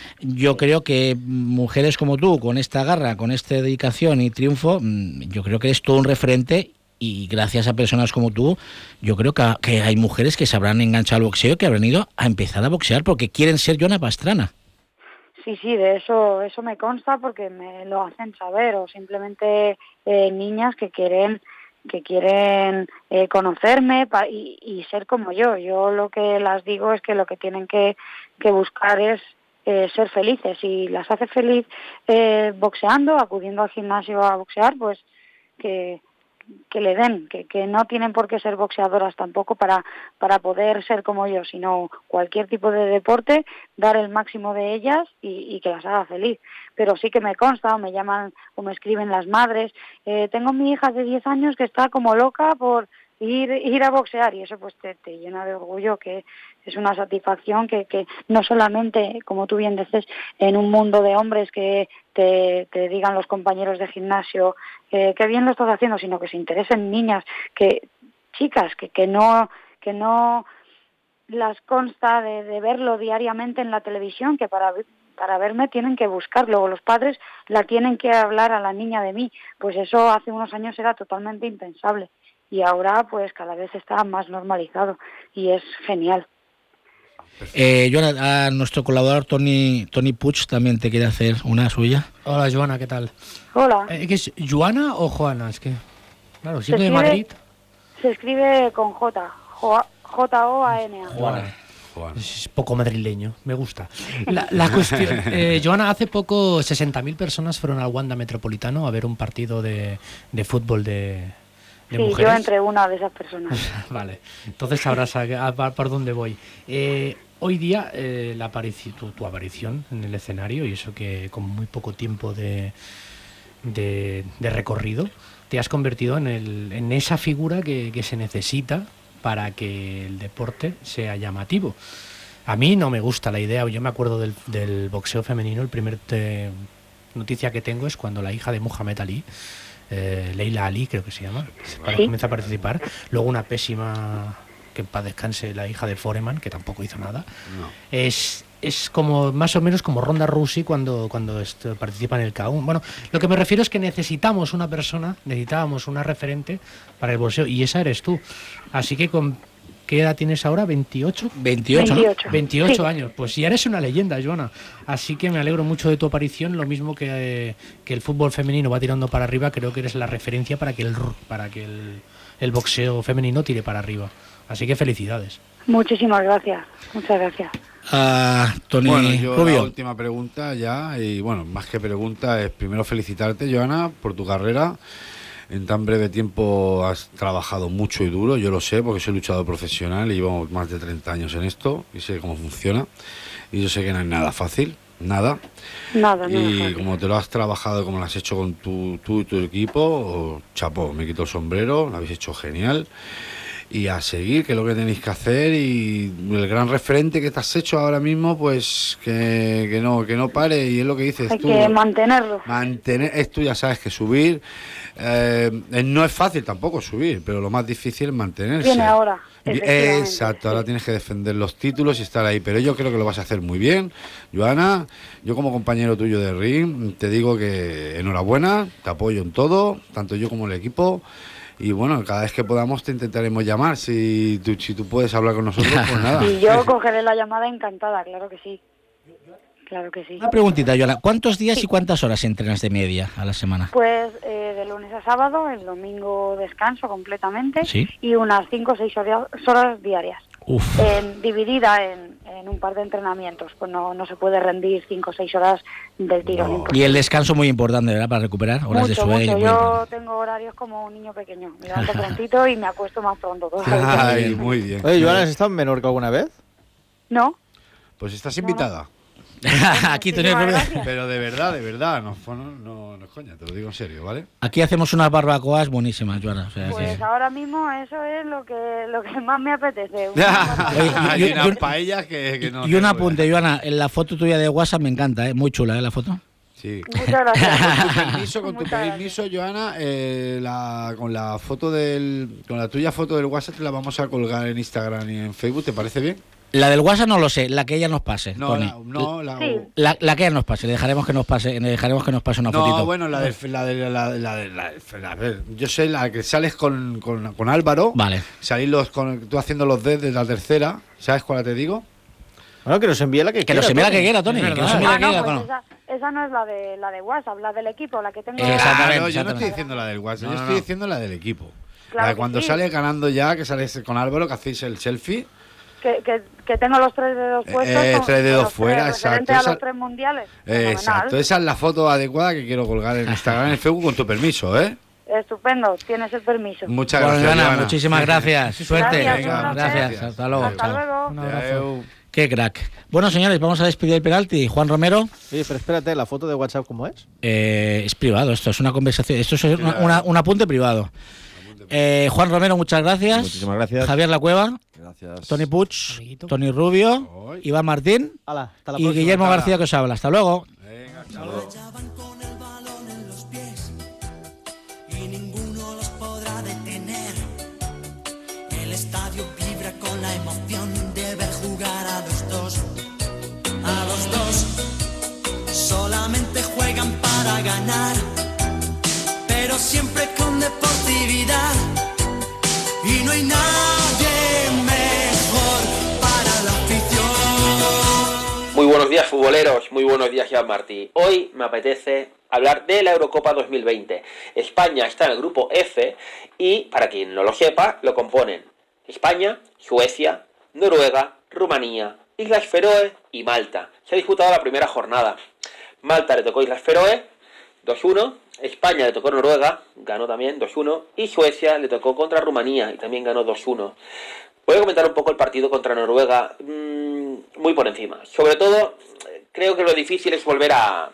yo creo que mujeres como tú, con esta garra, con esta dedicación y triunfo, yo creo que eres todo un referente y gracias a personas como tú, yo creo que, que hay mujeres que se habrán enganchado al boxeo y que habrán ido a empezar a boxear porque quieren ser Joana Pastrana. Sí, sí, de eso eso me consta porque me lo hacen saber, o simplemente eh, niñas que quieren que quieren eh, conocerme pa- y, y ser como yo. Yo lo que las digo es que lo que tienen que, que buscar es eh, ser felices. Si las hace feliz eh, boxeando, acudiendo al gimnasio a boxear, pues que que le den, que, que no tienen por qué ser boxeadoras tampoco para, para poder ser como yo, sino cualquier tipo de deporte, dar el máximo de ellas y, y que las haga feliz. Pero sí que me consta, o me llaman o me escriben las madres, eh, tengo mi hija de diez años que está como loca por ir, ir a boxear, y eso pues te, te llena de orgullo, que es una satisfacción que, que no solamente, como tú bien dices, en un mundo de hombres que te, te digan los compañeros de gimnasio eh, que bien lo estás haciendo, sino que se interesen niñas, que chicas, que, que no que no las consta de, de verlo diariamente en la televisión, que para para verme tienen que buscarlo, o los padres la tienen que hablar a la niña de mí. Pues eso hace unos años era totalmente impensable, y ahora pues cada vez está más normalizado y es genial. Eh, Joana, a nuestro colaborador Tony Tony Puig también te quiere hacer una suya. Hola, Joana, ¿qué tal? Hola. Eh, ¿qué es Joana o Joana? Es que, claro, Se siendo de escribe- Madrid. Se escribe con J, J O A N A. Joana. Es poco madrileño, me gusta. La, la cuestión, eh, Joana, hace poco sesenta mil personas fueron al Wanda Metropolitano a ver un partido de, de fútbol de, de Sí, mujeres. yo entre una de esas personas. Vale, entonces sabrás a, a- a- por dónde voy. Eh, hoy día, eh, la aparici- tu, tu aparición en el escenario, y eso que con muy poco tiempo de, de, de recorrido, te has convertido en, el, en esa figura que, que se necesita para que el deporte sea llamativo. A mí no me gusta la idea, yo me acuerdo del, del boxeo femenino, el primer te- noticia que tengo es cuando la hija de Muhammad Ali, eh, Leila Ali creo que se llama, para, Sí. comienza a participar, luego una pésima, que en paz descanse, la hija de Foreman, que tampoco hizo nada. Es, es como más o menos como Ronda Rousey cuando, cuando esto, participa en el K uno. Bueno, lo que me refiero es que necesitamos una persona, necesitábamos una referente para el boxeo, y esa eres tú. Así que con ¿qué edad tienes ahora? ¿veintiocho? veintiocho, ¿no? veintiocho. veintiocho Sí. años. Pues ya eres una leyenda, Joana. Así que me alegro mucho de tu aparición. Lo mismo que, eh, que el fútbol femenino va tirando para arriba, creo que eres la referencia para que el, para que el, el boxeo femenino tire para arriba. Así que felicidades. Muchísimas gracias, muchas gracias. A Tony Bueno, yo Rubio. la última pregunta ya, y bueno, más que pregunta, es primero felicitarte, Joana, por tu carrera. En tan breve tiempo has trabajado mucho y duro, yo lo sé, porque soy luchador profesional y llevo más de treinta años en esto y sé cómo funciona. Y yo sé que no es nada fácil, nada. Nada, no Y es como te lo has trabajado, como lo has hecho con tu, tú y tu equipo, oh, chapó, me quito el sombrero, lo habéis hecho genial. Y a seguir, que es lo que tenéis que hacer, y el gran referente que te has hecho ahora mismo, pues que, que no que no pare, y es lo que dices Hay tú. que mantenerlo. Mantener, es tú ya sabes que subir, eh, eh, no es fácil tampoco subir, pero lo más difícil es mantenerse. Viene ahora. Bi- efectivamente. Exacto, ahora tienes que defender los títulos y estar ahí, pero yo creo que lo vas a hacer muy bien, Joana. Yo como compañero tuyo de ring te digo que enhorabuena, te apoyo en todo, tanto yo como el equipo. Y bueno, cada vez que podamos te intentaremos llamar. Si tú, si tú puedes hablar con nosotros, pues nada. Y yo cogeré la llamada encantada, claro que sí. Claro que sí. Una preguntita, Joana. ¿Cuántos días y cuántas horas entrenas de media a la semana? Pues eh, de lunes a sábado, el domingo descanso completamente, Sí. y unas cinco o seis horas, horas diarias. Uf. En- dividida en, en un par de entrenamientos, pues no, no se puede rendir cinco o seis horas del tirón. Y el descanso muy importante, ¿verdad? Para recuperar horas de Mucho, sueño. mucho. muy Yo tengo horarios como un niño pequeño. Me levanto prontito y me acuesto más pronto. todavía. Ay, muy bien. Oye, Joana, ¿has estado en Menorca alguna vez? ¿No? Pues estás invitada. Aquí, Tony Rubio. Pero de verdad, de verdad, no, no, no, no es coña, te lo digo en serio, ¿vale? Aquí hacemos unas barbacoas buenísimas, Joana. O sea, Pues que- ahora mismo eso es lo que lo que más me apetece. Hay y- unas y- paellas que, que no. Y un apunte, Joana, en la foto tuya de WhatsApp me encanta, ¿eh? Muy chula, ¿eh? La foto. Sí. Muchas gracias. Con tu permiso, con tu permiso, Joana, eh, la, con la foto del, con la tuya foto del WhatsApp te la vamos a colgar en Instagram y en Facebook, ¿te parece bien? La del WhatsApp no lo sé, la que ella nos pase, No, Tony. la, no, la, Sí. La, la que ella nos pase, le dejaremos que nos pase, le dejaremos que nos pase una no, fotito. bueno, la de, la de, la, de- la de- la de- a ver, yo sé la que sales con, con, con Álvaro, Vale. salís los, con, tú haciendo los dedos de la tercera, ¿sabes cuál te digo? Bueno, que nos envíe la que Que quiera. nos envíe la Tony. que quiera, Tony. Es Que verdad. nos envíe la Ah, que no, quiera, pues bueno. esa, esa no es la de la de WhatsApp, la del equipo, la que tengo. Exactamente, Claro, yo no exactamente. estoy diciendo la del WhatsApp, No, yo no, estoy no. diciendo la del equipo. Claro la de que cuando sí. sales ganando ya, que sales con Álvaro, que hacéis el selfie. Que, que, que tengo los tres dedos puestos. Eh, con- tres con dedos los fuera, tres, exacto. referente a Esa- los tres mundiales. Eh, Fenomenal. exacto, esa es la foto adecuada que quiero colgar en Instagram, en Facebook, con tu permiso, ¿eh? Estupendo, tienes el permiso. Muchas Bueno, gracias, Joana, Joana. muchísimas gracias. Suerte. Gracias, Venga, un placer. gracias. Hasta luego. Hasta luego. Un abrazo. Qué crack. Bueno, señores, vamos a despedir el penalti. Juan Romero. Oye, pero espérate, ¿la foto de WhatsApp cómo es? Eh, es privado esto, es una conversación, esto es una- una- un apunte privado. Eh, Juan Romero, muchas gracias. Muchísimas gracias. Javier La Cueva. Gracias. Tony Puig. Amiguito. Tony Rubio. Hoy. Iván Martín. Hala, hasta la y próxima, Guillermo cara. García, que os habla. Hasta luego. Venga, hasta luego. Y ninguno los podrá detener. El estadio vibra con la emoción de ver jugar a los dos. A los dos solamente juegan para ganar, pero siempre con deportividad. Y no hay nadie mejor para la afición. Muy buenos días, futboleros. Muy buenos días, Iván Martí. Hoy me apetece hablar de la Eurocopa dos mil veinte. España está en el grupo F y, para quien no lo sepa, lo componen España, Suecia, Noruega, Rumanía, Islas Feroe y Malta. Se ha disputado la primera jornada. Malta le tocó Islas Feroe, dos uno. España le tocó Noruega, ganó también dos uno. Y Suecia le tocó contra Rumanía y también ganó dos uno. Voy a comentar un poco el partido contra Noruega mmm, muy por encima. Sobre todo, creo que lo difícil es volver a...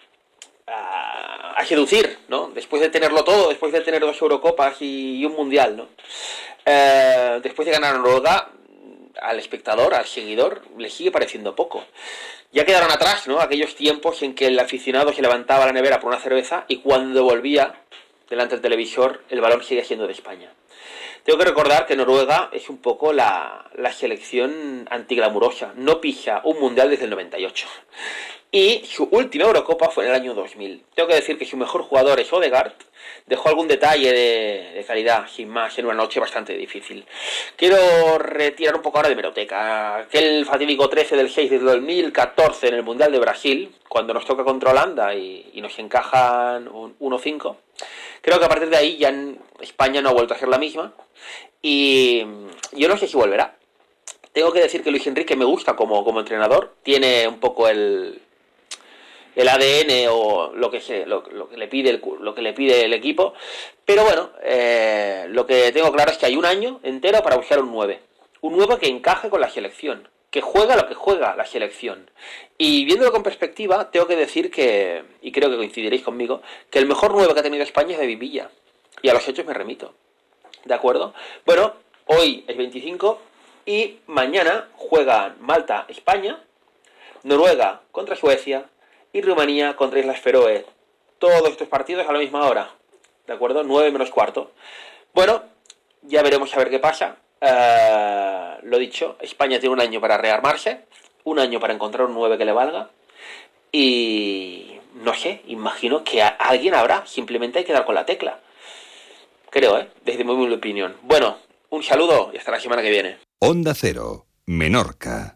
A, a seducir, ¿no? Después de tenerlo todo, después de tener dos Eurocopas y, y un Mundial, ¿no? Eh, después de ganar a Noruega, al espectador, al seguidor, le sigue pareciendo poco. Ya quedaron atrás, ¿no? Aquellos tiempos en que el aficionado se levantaba a la nevera por una cerveza y cuando volvía delante del televisor, el balón sigue siendo de España. Tengo que recordar que Noruega es un poco la, la selección antiglamurosa. No pisa un Mundial desde el noventa y ocho. Y su última Eurocopa fue en el año dos mil. Tengo que decir que su mejor jugador es Odegaard. Dejó algún detalle de, de calidad, sin más, en una noche bastante difícil. Quiero retirar un poco ahora de meroteca. Aquel fatídico trece del seis de dos mil catorce en el Mundial de Brasil, cuando nos toca contra Holanda y, y nos encajan un uno cinco. Creo que a partir de ahí ya en España no ha vuelto a ser la misma. Y yo no sé si volverá. Tengo que decir que Luis Enrique me gusta como, como entrenador. Tiene un poco el... el A D N o lo que se, lo, lo que le pide el, lo que le pide el equipo, pero bueno, eh, lo que tengo claro es que hay un año entero para buscar un nueve, un nueve que encaje con la selección, que juega lo que juega la selección. Y viéndolo con perspectiva, tengo que decir que, y creo que coincidiréis conmigo, que el mejor nueve que ha tenido España es David Villa, y a los hechos me remito, ¿de acuerdo? Bueno, hoy es veinticinco y mañana juegan Malta, España, Noruega contra Suecia y Rumanía contra Islas Feroe. Todos estos partidos a la misma hora, ¿de acuerdo? nueve menos cuarto. Bueno, ya veremos a ver qué pasa. Uh, lo dicho, España tiene un año para rearmarse, un año para encontrar un nueve que le valga. Y no sé, imagino que a alguien habrá, simplemente hay que dar con la tecla. Creo, ¿eh? Desde mi humilde opinión. Bueno, un saludo y hasta la semana que viene. Onda Cero, Menorca.